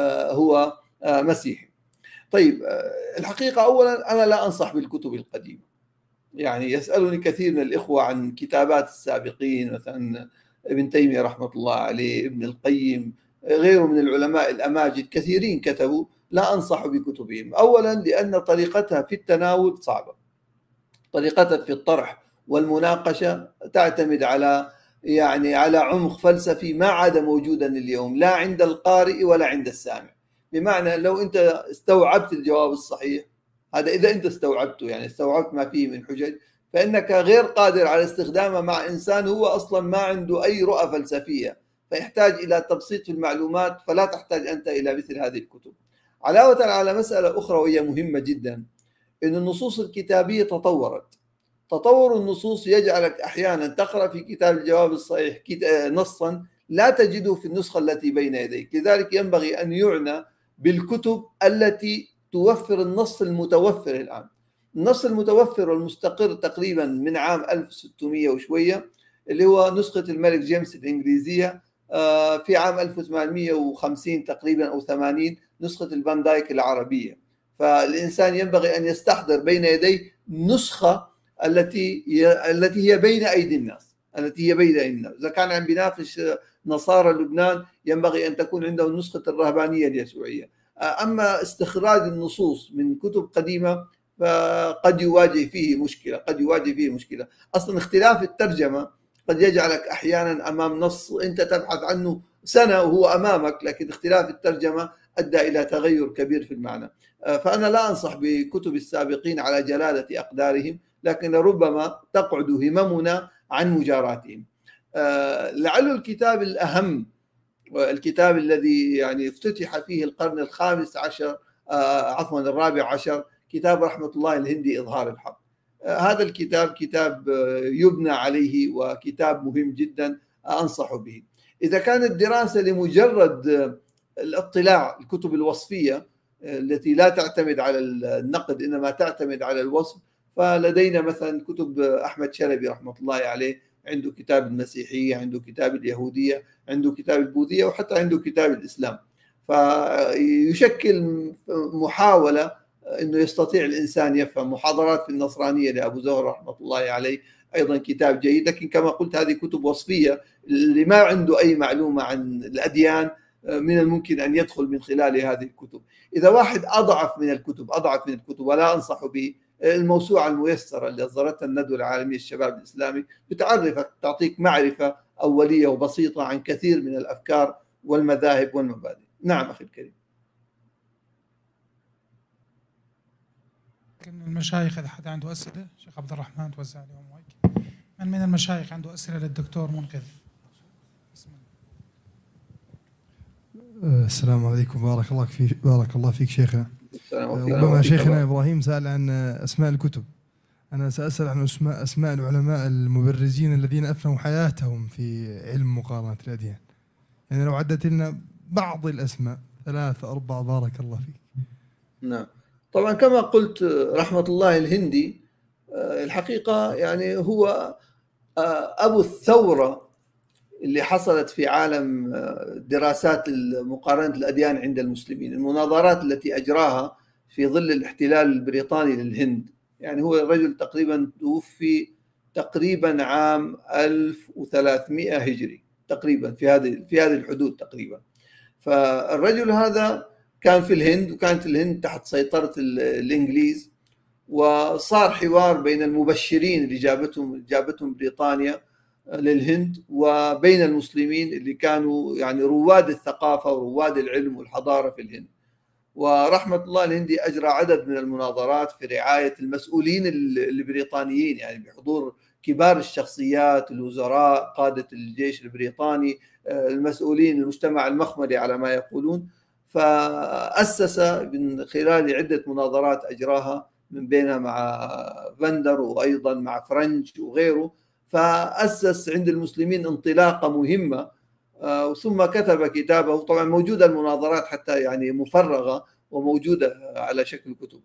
هو مسيحي. طيب الحقيقة أولا أنا لا أنصح بالكتب القديمة. يعني يسألني كثير من الإخوة عن كتابات السابقين، مثلا ابن تيمية رحمة الله عليه، ابن القيم، غيره من العلماء الأماجد كثيرين كتبوا. لا أنصح بكتبهم. أولا لأن طريقتها في التناول صعبة، طريقتها في الطرح والمناقشة تعتمد على يعني على عمق فلسفي ما عاد موجودا اليوم لا عند القارئ ولا عند السامع. بمعنى لو أنت استوعبت الجواب الصحيح، هذا إذا أنت استوعبته يعني استوعبت ما فيه من حجج، فإنك غير قادر على استخدامه مع إنسان هو أصلا ما عنده أي رؤى فلسفية، فيحتاج إلى تبسيط في المعلومات، فلا تحتاج أنت إلى مثل هذه الكتب. علاوة على مسألة أخرى وهي مهمة جدا، أن النصوص الكتابية تطورت. تطور النصوص يجعلك أحيانا تقرأ في كتاب الجواب الصحيح نصا لا تجده في النسخة التي بين يديك. لذلك ينبغي أن يعنى بالكتب التي توفر النص المتوفر الآن. النص المتوفر والمستقر تقريبا من عام ألف وستمئة وشوية اللي هو نسخة الملك جيمس الإنجليزية، في عام ألف وثمانمئة وخمسين تقريبا أو ثمانين نسخة الفان دايك العربية. فالإنسان ينبغي أن يستحضر بين يديه نسخة التي التي هي بين أيدي الناس، التي هي بين أيدي الناس. إذا كان عم بيناقش نصارى لبنان ينبغي أن تكون عنده النسخة الرهبانية اليسوعية. أما استخراج النصوص من كتب قديمة فقد يواجه فيه مشكلة، قد يواجه فيه مشكلة. أصلا اختلاف الترجمة قد يجعلك أحيانا أمام نص أنت تبحث عنه سنة وهو أمامك، لكن اختلاف الترجمة أدى إلى تغير كبير في المعنى. فأنا لا أنصح بكتب السابقين على جلالة أقدارهم، لكن ربما تقعد هممنا عن مجاراتهم. لعل الكتاب الأهم، الكتاب الذي يعني افتتح فيه القرن الخامس عشر عفوا الرابع عشر، كتاب رحمة الله الهندي إظهار الحق. هذا الكتاب كتاب يبنى عليه وكتاب مهم جدا أنصح به. إذا كانت دراسة لمجرد الاطلاع، الكتب الوصفية التي لا تعتمد على النقد إنما تعتمد على الوصف، فلدينا مثلا كتب أحمد شلبي رحمة الله عليه، عنده كتاب المسيحية، عنده كتاب اليهودية، عنده كتاب البوذية، وحتى عنده كتاب الإسلام. فيشكل محاولة أنه يستطيع الإنسان يفهم. محاضرات في النصرانية لأبو زهر رحمة الله عليه أيضا كتاب جيد، لكن كما قلت هذه كتب وصفية، اللي ما عنده أي معلومة عن الأديان من الممكن أن يدخل من خلال هذه الكتب. إذا واحد أضعف من الكتب أضعف من الكتب ولا أنصح به، الموسوعة الميسرة اللي أصدرتها الندوة العالمية الشباب الإسلامي بتعرفك، تعطيك معرفة أولية وبسيطة عن كثير من الأفكار والمذاهب والمبادئ. نعم أخي الكريم. من المشايخ إذا حدا عنده أسئلة، شيخ عبد الرحمن توزع عليهم مايك. من من المشايخ عنده أسئلة للدكتور منقذ؟ بسم الله. السلام عليكم، بارك الله فيك. بارك الله فيك شيخنا. ربما شيخنا إبراهيم سأل عن أسماء الكتب، أنا سأسأل عن أسماء أسماء العلماء المبرزين الذين أفنوا حياتهم في علم مقارنة الأديان. يعني لو عدت لنا بعض الأسماء، ثلاثة أربعة، بارك الله فيك. نعم طبعا كما قلت رحمة الله الهندي الحقيقة يعني هو أبو الثورة اللي حصلت في عالم دراسات مقارنة الأديان عند المسلمين، المناظرات التي أجراها في ظل الاحتلال البريطاني للهند. يعني هو الرجل تقريبا توفي تقريبا عام ألف وثلاثمئة هجري تقريبا، في هذه في هذه الحدود تقريبا. فالرجل هذا كان في الهند، وكانت الهند تحت سيطرة الإنجليز، وصار حوار بين المبشرين اللي جابتهم جابتهم بريطانيا للهند وبين المسلمين اللي كانوا يعني رواد الثقافة ورواد العلم والحضارة في الهند. ورحمة الله الهندي أجرى عدد من المناظرات في رعاية المسؤولين البريطانيين، يعني بحضور كبار الشخصيات، الوزراء، قادة الجيش البريطاني، المسؤولين، المجتمع المخمري على ما يقولون. فأسس من خلال عدة مناظرات أجراها من بينها مع فندر وأيضا مع فرنش وغيره، فأسس عند المسلمين انطلاقة مهمة. ثم كتب كتابه، طبعا موجودة المناظرات حتى يعني مفرغة وموجودة على شكل كتب.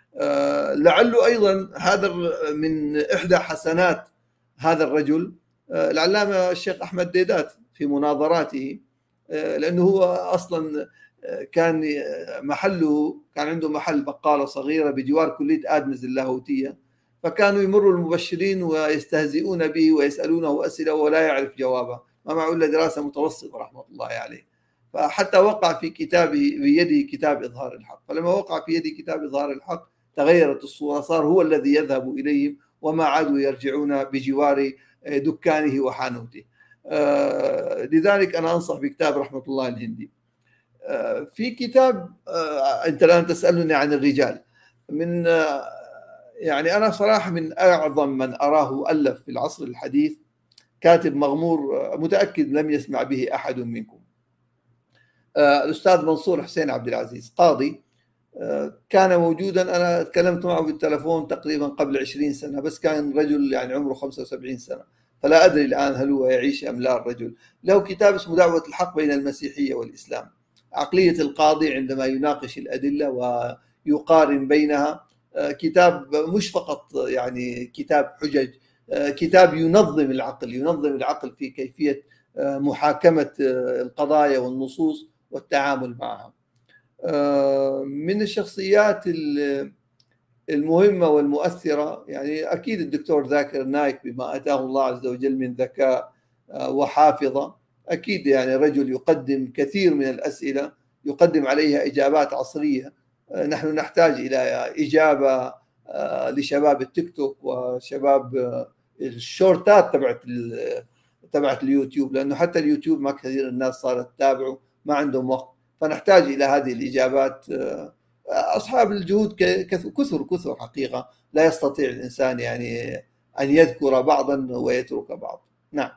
لعله أيضا هذا من إحدى حسنات هذا الرجل العلامة الشيخ أحمد ديدات في مناظراته، لأنه هو أصلا كان محله كان عنده محل بقالة صغيرة بجوار كلية آدمز اللاهوتية، فكانوا يمروا المبشرين ويستهزئون به ويسألونه أسئلة ولا يعرف جوابها، ما معه إلا دراسة متوسطة رحمة الله عليه. فحتى وقع في كتابه بيده كتاب إظهار الحق، فلما وقع في يده كتاب إظهار الحق تغيرت الصورة، صار هو الذي يذهب إليهم وما عادوا يرجعون بجوار دكانه وحانوته. لذلك أنا أنصح بكتاب رحمة الله الهندي. في كتاب، أنت الآن تسألني عن الرجال، من يعني أنا صراحة من أعظم من أراه ألف في العصر الحديث كاتب مغمور، متأكد لم يسمع به أحد منكم، الأستاذ منصور حسين عبد العزيز، قاضي، كان موجودا. أنا تكلمت معه بالتلفون تقريبا قبل عشرين سنة، بس كان رجل يعني عمره خمسة وسبعين سنة، فلا أدري الآن هل هو يعيش أم لا. الرجل له كتاب اسمه دعوة الحق بين المسيحية والإسلام، عقلية القاضي عندما يناقش الأدلة ويقارن بينها. كتاب مش فقط يعني كتاب حجج، كتاب ينظم العقل ينظم العقل في كيفية محاكمة القضايا والنصوص والتعامل معها. من الشخصيات المهمة والمؤثرة يعني أكيد الدكتور ذاكر نايك بما أتاه الله عز وجل من ذكاء وحافظة، أكيد يعني رجل يقدم كثير من الأسئلة يقدم عليها إجابات عصرية. نحن نحتاج إلى إجابة لشباب التيك توك وشباب الشورتات تبعت تبعت اليوتيوب، لأنه حتى اليوتيوب ما كثير الناس صارت تتابعه، ما عندهم وقت، فنحتاج إلى هذه الإجابات. أصحاب الجهود كثر كثر حقيقة، لا يستطيع الإنسان يعني أن يذكر بعضا ويترك بعض. نعم.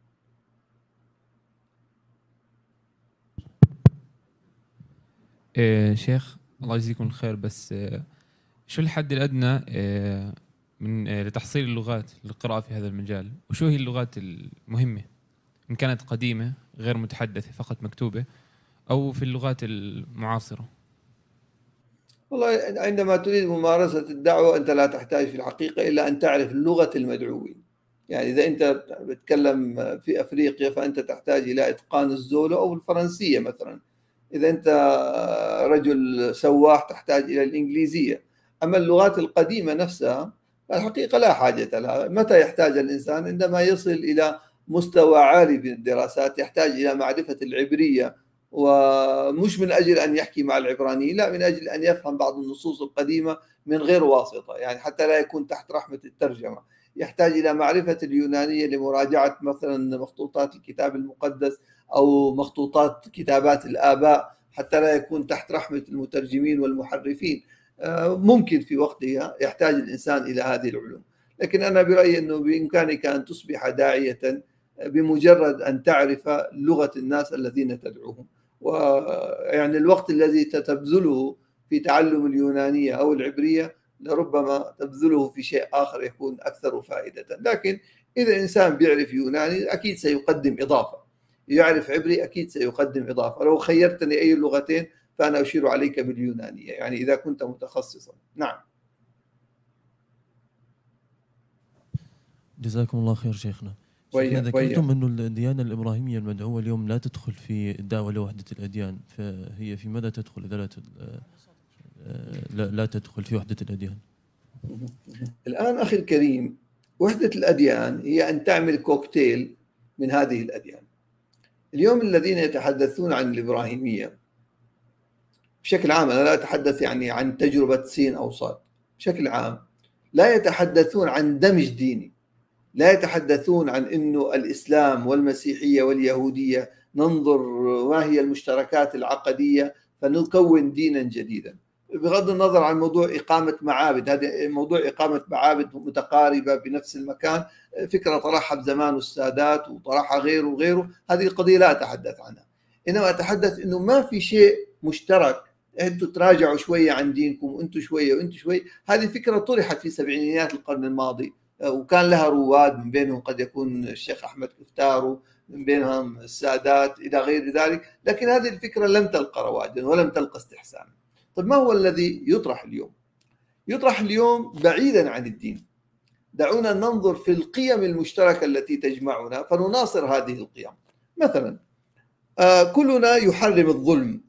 إيه شيخ الله يجزيكم الخير، بس إيه شو الحد الأدنى إيه من إيه لتحصيل اللغات للقراءة في هذا المجال؟ وشو هي اللغات المهمة إن كانت قديمة غير متحدثة فقط مكتوبة، أو في اللغات المعاصرة؟ والله عندما تريد ممارسة الدعوة أنت لا تحتاج في الحقيقة إلا أن تعرف لغة المدعوين. يعني إذا أنت بتتكلم في أفريقيا فأنت تحتاج إلى إتقان الزولو أو الفرنسية مثلا. إذا أنت رجل سواح تحتاج إلى الإنجليزية. أما اللغات القديمة نفسها الحقيقة لا حاجة لها. متى يحتاج الإنسان؟ عندما يصل إلى مستوى عالي من الدراسات يحتاج إلى معرفة العبرية، ومش من أجل أن يحكي مع العبرانيين، لا، من أجل أن يفهم بعض النصوص القديمة من غير واسطة، يعني حتى لا يكون تحت رحمة الترجمة. يحتاج إلى معرفة اليونانية لمراجعة مثلا مخطوطات الكتاب المقدس أو مخطوطات كتابات الآباء حتى لا يكون تحت رحمة المترجمين والمحرفين. ممكن في وقتها يحتاج الإنسان إلى هذه العلوم، لكن أنا برأيي أنه بإمكانك أن تصبح داعية بمجرد أن تعرف لغة الناس الذين تدعوهم. ويعني الوقت الذي تبذله في تعلم اليونانية أو العبرية لربما تبذله في شيء آخر يكون أكثر فائدة. لكن إذا إنسان بيعرف يوناني أكيد سيقدم إضافة، يعرف عبري أكيد سيقدم إضافة. لو خيرتني أي اللغتين فأنا أشير عليك باليونانية، يعني إذا كنت متخصصا. نعم. جزاكم الله خير شيخنا. شيخنا ذكرتم أنه الديانة الإبراهيمية المدعوة اليوم لا تدخل في الدعوة لوحدة الأديان، فهي في ماذا تدخل إذا لا لا, لا تدخل في وحدة الأديان؟ الآن أخي الكريم، وحدة الأديان هي أن تعمل كوكتيل من هذه الأديان. اليوم الذين يتحدثون عن الإبراهيمية بشكل عام، أنا لا أتحدث يعني عن تجربة سين أو صاد، بشكل عام لا يتحدثون عن دمج ديني، لا يتحدثون عن أنه الإسلام والمسيحية واليهودية ننظر ما هي المشتركات العقدية فنكون دينا جديدا. بغض النظر عن موضوع إقامة معابد، هذا موضوع إقامة معابد متقاربة بنفس المكان فكرة طرحها بزمان السادات وطرحها غيره وغيره، هذه القضية لا أتحدث عنها. إنما أتحدث إنه ما في شيء مشترك، أنتوا تراجعوا شوية عن دينكم وأنتوا شوية وأنتوا شوية. هذه فكرة طرحت في سبعينيات القرن الماضي وكان لها رواد، من بينهم قد يكون الشيخ أحمد كفتارو، من بينهم السادات إلى غير ذلك، لكن هذه الفكرة لم تلقى رواجا ولم تلقى استحسانا. طيب ما هو الذي يطرح اليوم؟ يطرح اليوم بعيدا عن الدين. دعونا ننظر في القيم المشتركة التي تجمعنا فنناصر هذه القيم. مثلا كلنا يحرم الظلم،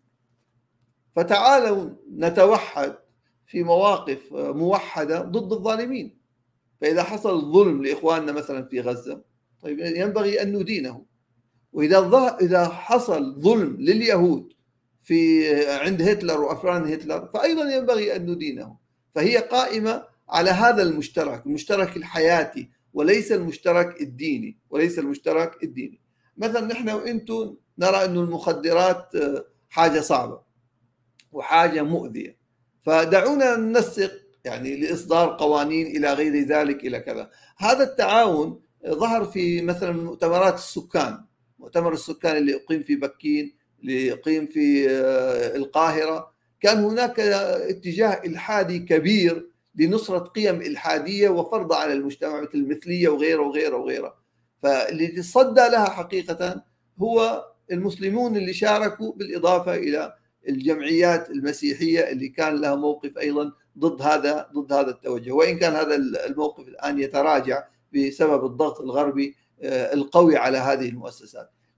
فتعالوا نتوحد في مواقف موحدة ضد الظالمين. فإذا حصل ظلم لإخواننا مثلا في غزة، طيب ينبغي أن ندينه. وإذا إذا حصل ظلم لليهود في عند هتلر وأفران هتلر فأيضا ينبغي أن ندينه. فهي قائمة على هذا المشترك، المشترك الحياتي وليس المشترك الديني، وليس المشترك الديني. مثلا نحن وإنتم نرى أن المخدرات حاجة صعبة وحاجة مؤذية، فدعونا ننسق يعني لإصدار قوانين إلى غير ذلك إلى كذا. هذا التعاون ظهر في مثلا مؤتمرات السكان، مؤتمر السكان اللي أقيم في بكين، اللي يقيم في القاهرة، كان هناك اتجاه إلحادي كبير لنصرة قيم إلحادية وفرض على المجتمع مثل المثلية وغيره وغيره وغيره. فاللي تصدى لها حقيقة هو المسلمون اللي شاركوا، بالإضافة إلى الجمعيات المسيحية اللي كان لها موقف أيضا ضد هذا ضد هذا التوجه، وإن كان هذا الموقف الآن يتراجع بسبب الضغط الغربي القوي على هذه المؤسسات.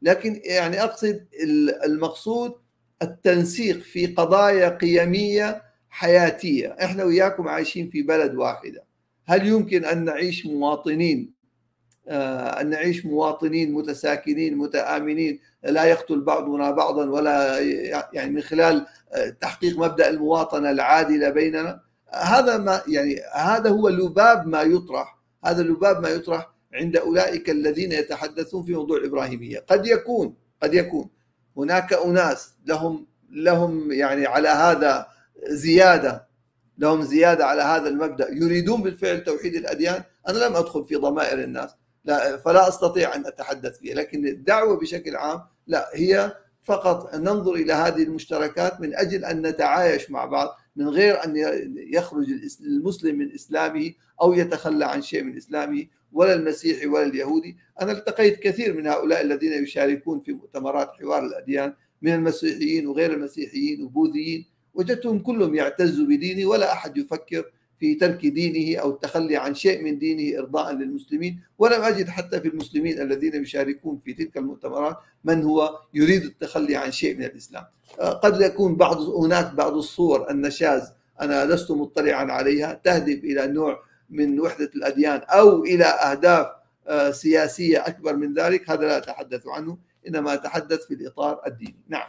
لكن يعني أقصد المقصود التنسيق في قضايا قيمية حياتية. إحنا وياكم عايشين في بلد واحدة، هل يمكن أن نعيش مواطنين أن نعيش مواطنين متساكنين متآمنين لا يقتل بعضنا بعضا ولا يعني من خلال تحقيق مبدأ المواطنة العادلة بيننا؟ هذا ما يعني هذا هو لباب ما يطرح، هذا لباب ما يطرح عند أولئك الذين يتحدثون في موضوع الإبراهيمية. قد يكون قد يكون هناك أناس لهم لهم يعني على هذا زيادة لهم زيادة على هذا المبدأ، يريدون بالفعل توحيد الأديان. أنا لم أدخل في ضمائر الناس لا فلا أستطيع أن أتحدث فيها، لكن الدعوة بشكل عام لا، هي فقط ننظر إلى هذه المشتركات من أجل أن نتعايش مع بعض من غير أن يخرج المسلم من إسلامه أو يتخلى عن شيء من إسلامه، ولا المسيحي ولا اليهودي. أنا التقيت كثير من هؤلاء الذين يشاركون في مؤتمرات حوار الأديان من المسيحيين وغير المسيحيين وبوذيين، وجدتهم كلهم يعتزوا بدينه، ولا أحد يفكر في ترك دينه أو التخلي عن شيء من دينه إرضاء للمسلمين. ولم أجد حتى في المسلمين الذين يشاركون في تلك المؤتمرات من هو يريد التخلي عن شيء من الإسلام. قد يكون بعض هناك بعض الصور النشاز أنا لست مطلعا عليها تهدف إلى نوع من وحدة الأديان أو إلى أهداف سياسية أكبر من ذلك، هذا لا أتحدث عنه، إنما أتحدث في الإطار الديني. نعم.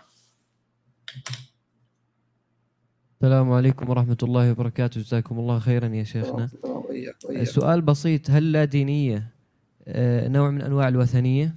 السلام عليكم ورحمة الله وبركاته، جزاكم الله خيرا يا شيخنا. سؤال بسيط، هل لا دينية نوع من أنواع الوثنية؟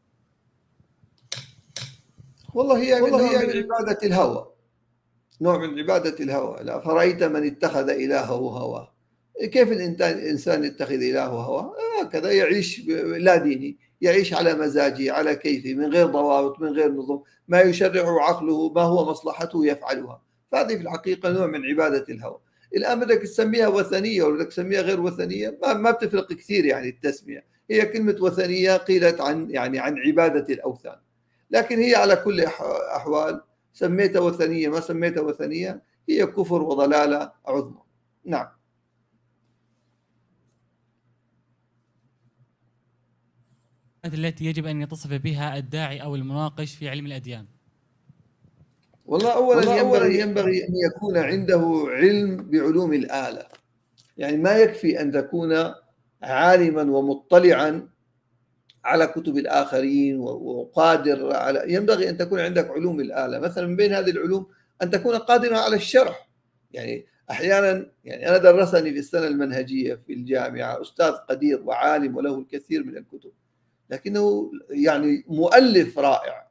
والله هي والله هي من عبادة الهوى، نوع من عبادة الهوى. لا فرأيت من اتخذ إلهه هواه. كيف الإنسان يتخذ إلهه هواه؟ هكذا يعيش لا ديني، يعيش على مزاجه على كيفه من غير ضوابط من غير نظم، ما يشرعه عقله ما هو مصلحته يفعلها. فهذه في الحقيقة نوع من عبادة الهوى. الآن بدك تسميها وثنية ولا بدك تسميها غير وثنية، ما, ما بتفرق كثير يعني التسمية. هي كلمة وثنية قيلت عن يعني عن عبادة الأوثان، لكن هي على كل أحوال سميتها وثنية ما سميتها وثنية هي كفر وضلالة عظمى. نعم. التي يجب أن يتصف بها الداعي أو المناقش في علم الأديان. والله أولا ينبغي, ينبغي أن يكون عنده علم بعلوم الآلة، يعني ما يكفي أن تكون عالما ومطلعا على كتب الآخرين وقادر على، ينبغي أن تكون عندك علوم الآلة. مثلا من بين هذه العلوم أن تكون قادرا على الشرح. يعني أحيانا يعني أنا درسني في السنة المنهجية في الجامعة أستاذ قدير وعالم وله الكثير من الكتب، لكنه يعني مؤلف رائع،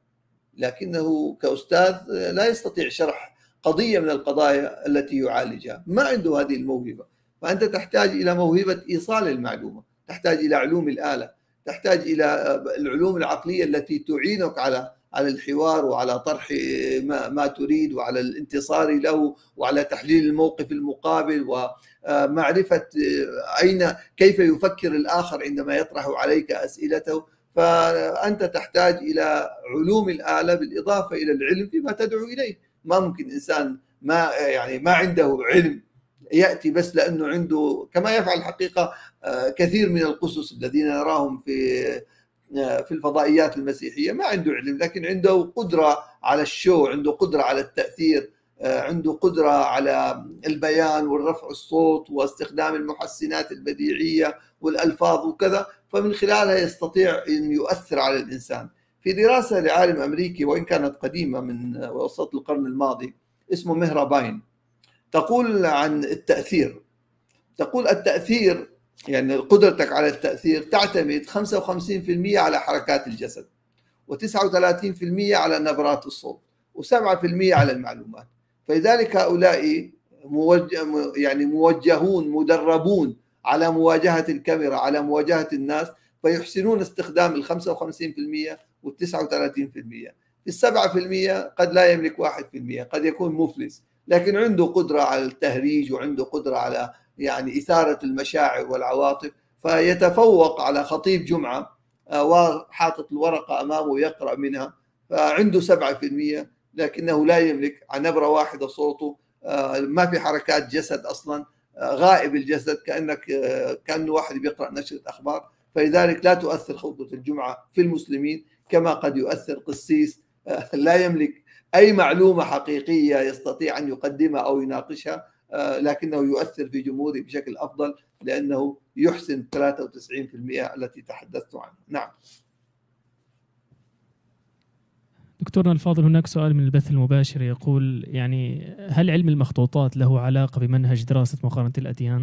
لكنه كأستاذ لا يستطيع شرح قضية من القضايا التي يعالجها، ما عنده هذه الموهبة. فأنت تحتاج إلى موهبة إيصال المعلومة، تحتاج إلى علوم الآلة، تحتاج إلى العلوم العقلية التي تعينك على على الحوار وعلى طرح ما, ما تريد وعلى الانتصار له وعلى تحليل الموقف المقابل ومعرفة أين كيف يفكر الآخر عندما يطرح عليك أسئلته. فأنت تحتاج إلى علوم الآلة بالإضافة إلى العلم فيما تدعو إليه. ما ممكن إنسان ما يعني ما عنده علم يأتي بس لأنه عنده، كما يفعل الحقيقة كثير من القسس الذين نراهم في في الفضائيات المسيحية، ما عنده علم لكن عنده قدرة على الشو، عنده قدرة على التأثير، عنده قدرة على البيان والرفع الصوت واستخدام المحسنات البديعية والألفاظ وكذا، فمن خلالها يستطيع أن يؤثر على الإنسان. في دراسة لعالم أمريكي وإن كانت قديمة من وسط القرن الماضي اسمه مهرا باين، تقول عن التأثير، تقول التأثير يعني قدرتك على التأثير تعتمد خمسة وخمسين بالمئة على حركات الجسد، وتسعة وثلاثين بالمئة على نبرات الصوت، وسبعة بالمئة على المعلومات. فلذلك هؤلاء موجه يعني موجهون مدربون على مواجهة الكاميرا، على مواجهة الناس، فيحسنون استخدام ال خمسة وخمسين بالمئة وال تسعة وثلاثين بالمئة. في السبعة بالمئة قد لا يملك واحد بالمئة، قد يكون مفلس، لكن عنده قدرة على التهريج وعنده قدرة على يعني إثارة المشاعر والعواطف، فيتفوق على خطيب جمعة وحاطط الورقة أمامه يقرأ منها، فعنده سبعة بالمئة لكنه لا يملك نبرة واحدة صوته، ما في حركات جسد أصلا، غائب الجسد، كأنك كأنه واحد بيقرأ نشرة أخبار. فلذلك لا تؤثر خطبة الجمعة في المسلمين كما قد يؤثر قسيس لا يملك أي معلومة حقيقية يستطيع أن يقدمها أو يناقشها، لكنه يؤثر في جمهوره بشكل أفضل لأنه يحسن ثلاثة وتسعين بالمئة التي تحدثت عنها. نعم. دكتورنا الفاضل، هناك سؤال من البث المباشر يقول يعني هل علم المخطوطات له علاقة بمنهج دراسة مقارنة الأديان؟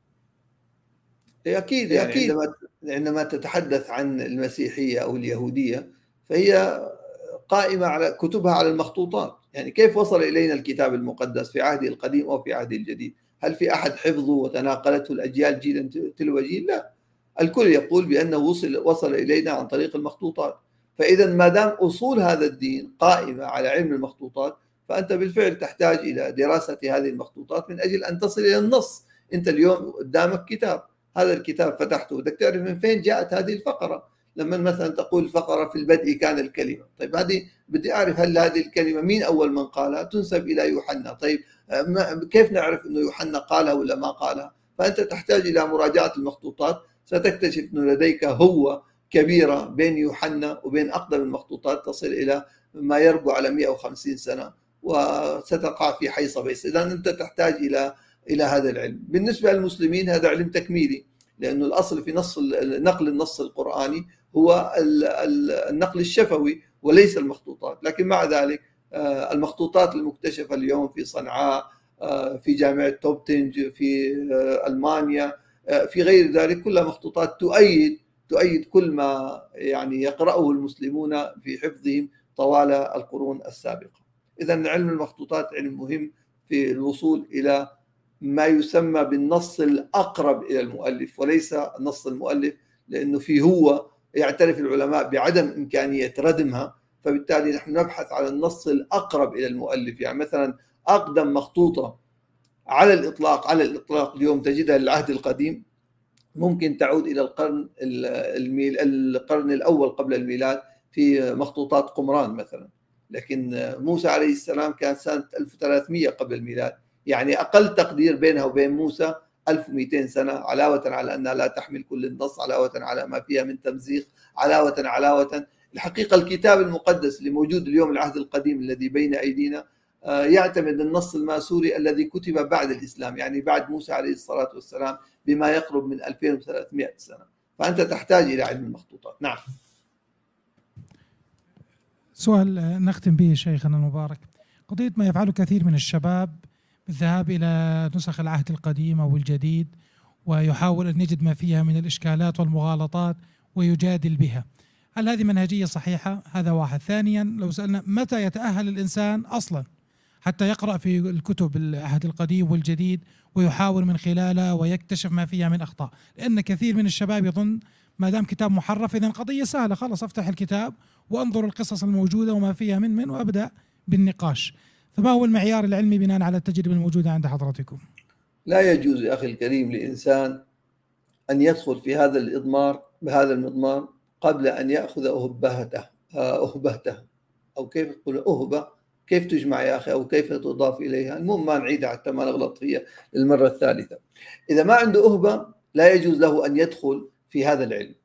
أكيد يعني أكيد. عندما عندما تتحدث عن المسيحية أو اليهودية فهي قائمة على كتبها على المخطوطات. يعني كيف وصل إلينا الكتاب المقدس في عهده القديم أو في عهده الجديد؟ هل في أحد حفظه وتناقلته الأجيال جيلا تلو جيل؟ لا، الكل يقول بأنه وصل وصل إلينا عن طريق المخطوطات. فإذا ما دام أصول هذا الدين قائمة على علم المخطوطات فأنت بالفعل تحتاج إلى دراسة هذه المخطوطات من أجل أن تصل إلى النص. أنت اليوم قدامك كتاب، هذا الكتاب فتحته بدك تعرف من فين جاءت هذه الفقرة. لما مثلا تقول فقرة في البدء كان الكلمة، طيب هذه بدي أعرف هل هذه الكلمة مين أول من قالها؟ تنسب إلى يوحنا. طيب كيف نعرف أنه يوحنا قالها ولا ما قالها؟ فأنت تحتاج إلى مراجعة المخطوطات، ستكتشف أنه لديك هو كبيرة بين يوحنا وبين أقدم المخطوطات تصل إلى ما يربو على مئة وخمسين سنة، وستقع في حيص بيص. إذا أنت تحتاج إلى إلى هذا العلم. بالنسبة للمسلمين هذا علم تكميلي، لأنه الأصل في نص نقل النص القرآني هو النقل الشفوي وليس المخطوطات. لكن مع ذلك المخطوطات المكتشفة اليوم في صنعاء، في جامعة توبتنج في ألمانيا، في غير ذلك، كلها مخطوطات تؤيد تؤيد كل ما يعني يقرأه المسلمون في حفظهم طوال القرون السابقة. إذن علم المخطوطات علم مهم في الوصول إلى ما يسمى بالنص الأقرب إلى المؤلف وليس نص المؤلف، لأنه فيه هو يعترف العلماء بعدم إمكانية ردمها، فبالتالي نحن نبحث على النص الأقرب إلى المؤلف. يعني مثلا أقدم مخطوطة على الإطلاق على الإطلاق اليوم تجدها للعهد القديم ممكن تعود إلى القرن الميل القرن الأول قبل الميلاد في مخطوطات قمران مثلا، لكن موسى عليه السلام كان سنة ألف وثلاثمئة قبل الميلاد، يعني أقل تقدير بينها وبين موسى ألف ومئتين سنة، علاوة على أنها لا تحمل كل النص، علاوة على ما فيها من تمزيق، علاوة علاوة. الحقيقة الكتاب المقدس اللي موجود اليوم العهد القديم الذي بين أيدينا يعتمد النص الماسوري الذي كتب بعد الإسلام، يعني بعد موسى عليه الصلاة والسلام بما يقرب من ألفين وثلاثمئة سنة. فأنت تحتاج إلى علم المخطوطات. نعم. سؤال نختم به شيخنا المبارك، قضية ما يفعله كثير من الشباب بالذهاب إلى نسخ العهد القديم أو الجديد ويحاول أن يجد ما فيها من الإشكالات والمغالطات ويجادل بها، هل هذه منهجية صحيحة؟ هذا واحد. ثانيا، لو سألنا متى يتأهل الإنسان أصلا حتى يقرأ في الكتب العهد القديم والجديد ويحاول من خلالها ويكتشف ما فيها من أخطاء؟ لأن كثير من الشباب يظن ما دام كتاب محرف إذن قضية سهلة، خلاص أفتح الكتاب وأنظر القصص الموجودة وما فيها من من وأبدأ بالنقاش. فما هو المعيار العلمي بناء على التجربة الموجودة عند حضرتكم؟ لا يجوز يا أخي الكريم لإنسان أن يدخل في هذا الإضمار بهذا المضمار قبل أن يأخذ أهبهته أهبهته أو كيف تقول أهبة، كيف تجمع يا أخي أو كيف تضاف إليها، المهم ما نعيدها حتى ما نغلط فيها للمرة الثالثة. إذا ما عنده أهبة لا يجوز له أن يدخل في هذا العلم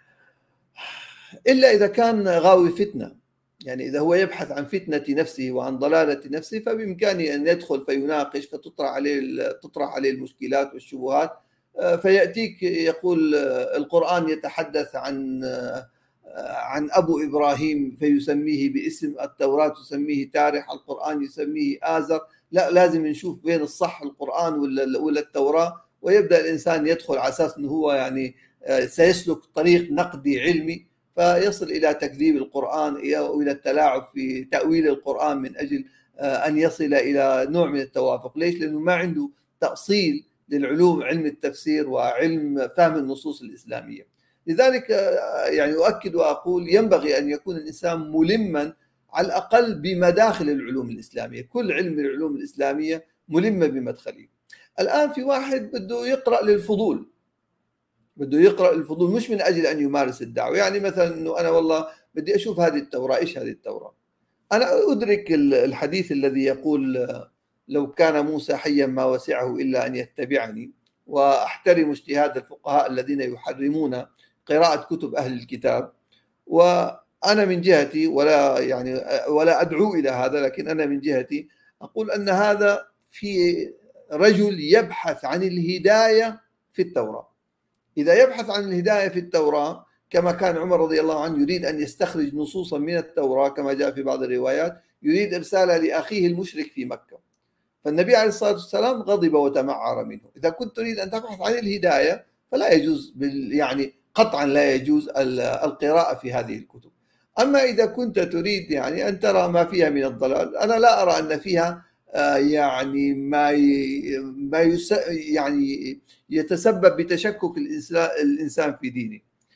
إلا إذا كان غاوي فتنة. يعني إذا هو يبحث عن فتنة نفسه وعن ضلالة نفسه فبإمكانه أن يدخل فيناقش فتطرح عليه تطرح عليه المشكلات والشبهات، فيأتيك يقول القرآن يتحدث عن عن أبو إبراهيم فيسميه باسم، التوراة تسميه تارح، القرآن يسميه آزر، لا لازم نشوف بين الصح القرآن ولا ولا التوراة، ويبدأ الإنسان يدخل على أساس أنه هو يعني سيسلك طريق نقدي علمي فيصل إلى تكذيب القرآن وإلى التلاعب في تأويل القرآن من أجل أن يصل إلى نوع من التوافق. ليش؟ لأنه ما عنده تأصيل للعلوم، علم التفسير وعلم فهم النصوص الإسلامية. لذلك يعني أؤكد وأقول ينبغي أن يكون الإنسان ملما على الأقل بمداخل العلوم الإسلامية، كل علم العلوم الإسلامية ملمة بمدخله. الآن في واحد بده يقرأ للفضول، بده يقرأ الفضول مش من أجل أن يمارس الدعوة. يعني مثلا أنه أنا والله بدي أشوف هذه التوراة، إيش هذه التوراة؟ أنا أدرك الحديث الذي يقول لو كان موسى حيا ما وسعه إلا أن يتبعني، وأحترم اجتهاد الفقهاء الذين يحرمون قراءة كتب أهل الكتاب، أنا من جهتي ولا يعني ولا أدعو إلى هذا، لكن أنا من جهتي أقول أن هذا في رجل يبحث عن الهداية في التوراة. إذا يبحث عن الهداية في التوراة كما كان عمر رضي الله عنه يريد أن يستخرج نصوصا من التوراة كما جاء في بعض الروايات، يريد إرسالها لأخيه المشرك في مكة، فالنبي عليه الصلاة والسلام غضب وتمعر منه. إذا كنت تريد أن تبحث عن الهداية فلا يجوز بال يعني قطعا لا يجوز القراءة في هذه الكتب. أما إذا كنت تريد يعني أن ترى ما فيها من الضلال، أنا لا أرى أن فيها يعني ما ما يس يعني يتسبب بتشكك الإنسان في دينه.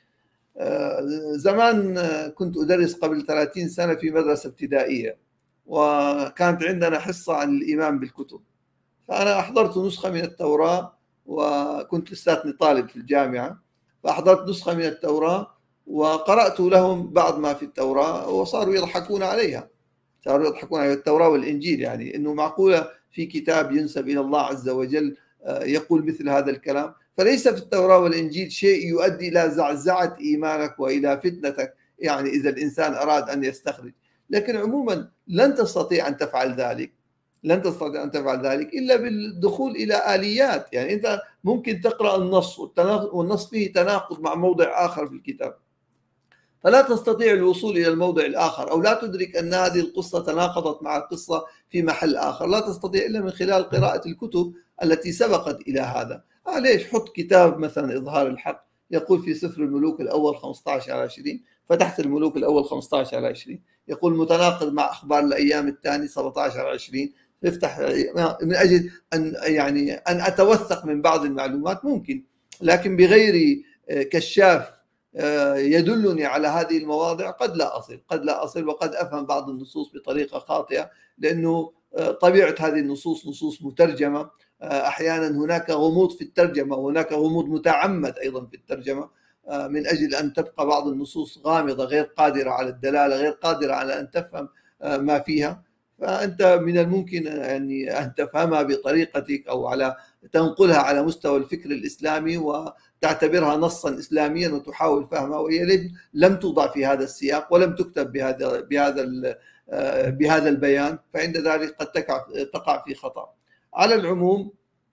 زمان كنت أدرس قبل ثلاثين سنة في مدرسة ابتدائية، وكانت عندنا حصة عن الإيمان بالكتب، فأنا أحضرت نسخة من التوراة، وكنت لساتني طالب في الجامعة، فأحضرت نسخة من التوراة وقرأت لهم بعض ما في التوراة، وصاروا يضحكون عليها، صاروا يضحكون على التوراة والإنجيل، يعني إنه معقولة في كتاب ينسب إلى الله عز وجل يقول مثل هذا الكلام؟ فليس في التوراة والإنجيل شيء يؤدي إلى زعزعة إيمانك وإلى فتنتك، يعني إذا الإنسان أراد أن يستخرج. لكن عموما لن تستطيع أن تفعل ذلك، لن تستطيع أن تفعل ذلك إلا بالدخول إلى آليات. يعني أنت ممكن تقرأ النص والنص فيه تناقض مع موضع آخر في الكتاب، فلا تستطيع الوصول إلى الموضع الآخر، أو لا تدرك أن هذه القصة تناقضت مع القصة في محل آخر، لا تستطيع إلا من خلال قراءة الكتب التي سبقت إلى هذا. آه ليش حط كتاب مثلا إظهار الحق يقول في سفر الملوك الأول خمسة عشر على عشرين، فتحت الملوك الأول خمسة عشر على عشرين يقول متناقض مع أخبار الأيام الثاني سبعة عشر على عشرين، افتح من أجل أن يعني أن أتوثق من بعض المعلومات ممكن، لكن بغير كشاف يدلني على هذه المواضع قد لا أصل قد لا أصل وقد أفهم بعض النصوص بطريقة خاطئة، لأنه طبيعة هذه النصوص نصوص مترجمة، أحيانا هناك غموض في الترجمة، وهناك غموض متعمد أيضا في الترجمة من أجل أن تبقى بعض النصوص غامضة غير قادرة على الدلالة، غير قادرة على أن تفهم ما فيها. فأنت من الممكن يعني أن تفهمها بطريقتك أو على تنقلها على مستوى الفكر الإسلامي وتعتبرها نصا إسلاميا وتحاول فهمها، وهي لم توضع في هذا السياق ولم تكتب بهذا بهذا بهذا البيان، فعند ذلك قد تقع تقع في خطأ. على العموم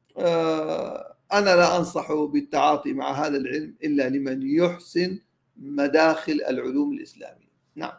أنا لا أنصح بالتعاطي مع هذا العلم إلا لمن يحسن مداخل العلوم الإسلامية. نعم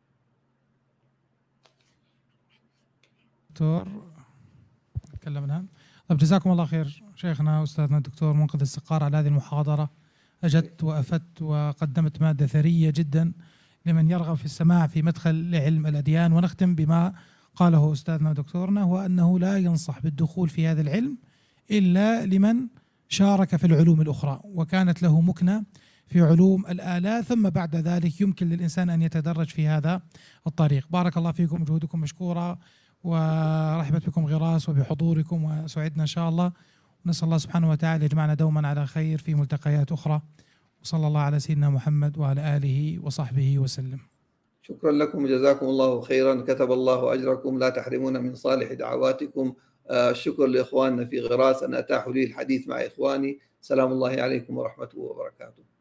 دكتور تكلمنا. طيب جزاكم الله خير شيخنا أستاذنا الدكتور منقذ السقار على هذه المحاضرة، أجدت وأفدت وقدمت مادة ثرية جدا لمن يرغب في السماع في مدخل لعلم الأديان. ونختم بما قاله أستاذنا ودكتورنا، هو أنه لا ينصح بالدخول في هذا العلم إلا لمن شارك في العلوم الأخرى وكانت له مكنة في علوم الآلات، ثم بعد ذلك يمكن للإنسان أن يتدرج في هذا الطريق. بارك الله فيكم، جهودكم مشكورة، ورحبت بكم غراس وبحضوركم، وسعدنا إن شاء الله، ونسأل الله سبحانه وتعالى يجمعنا دوما على خير في ملتقيات أخرى، وصلى الله على سيدنا محمد وعلى آله وصحبه وسلم. شكرا لكم وجزاكم الله خيرا، كتب الله أجركم، لا تحرمون من صالح دعواتكم. الشكر لإخواننا في غراس أن أتاحوا لي الحديث مع إخواني. سلام الله عليكم ورحمته وبركاته.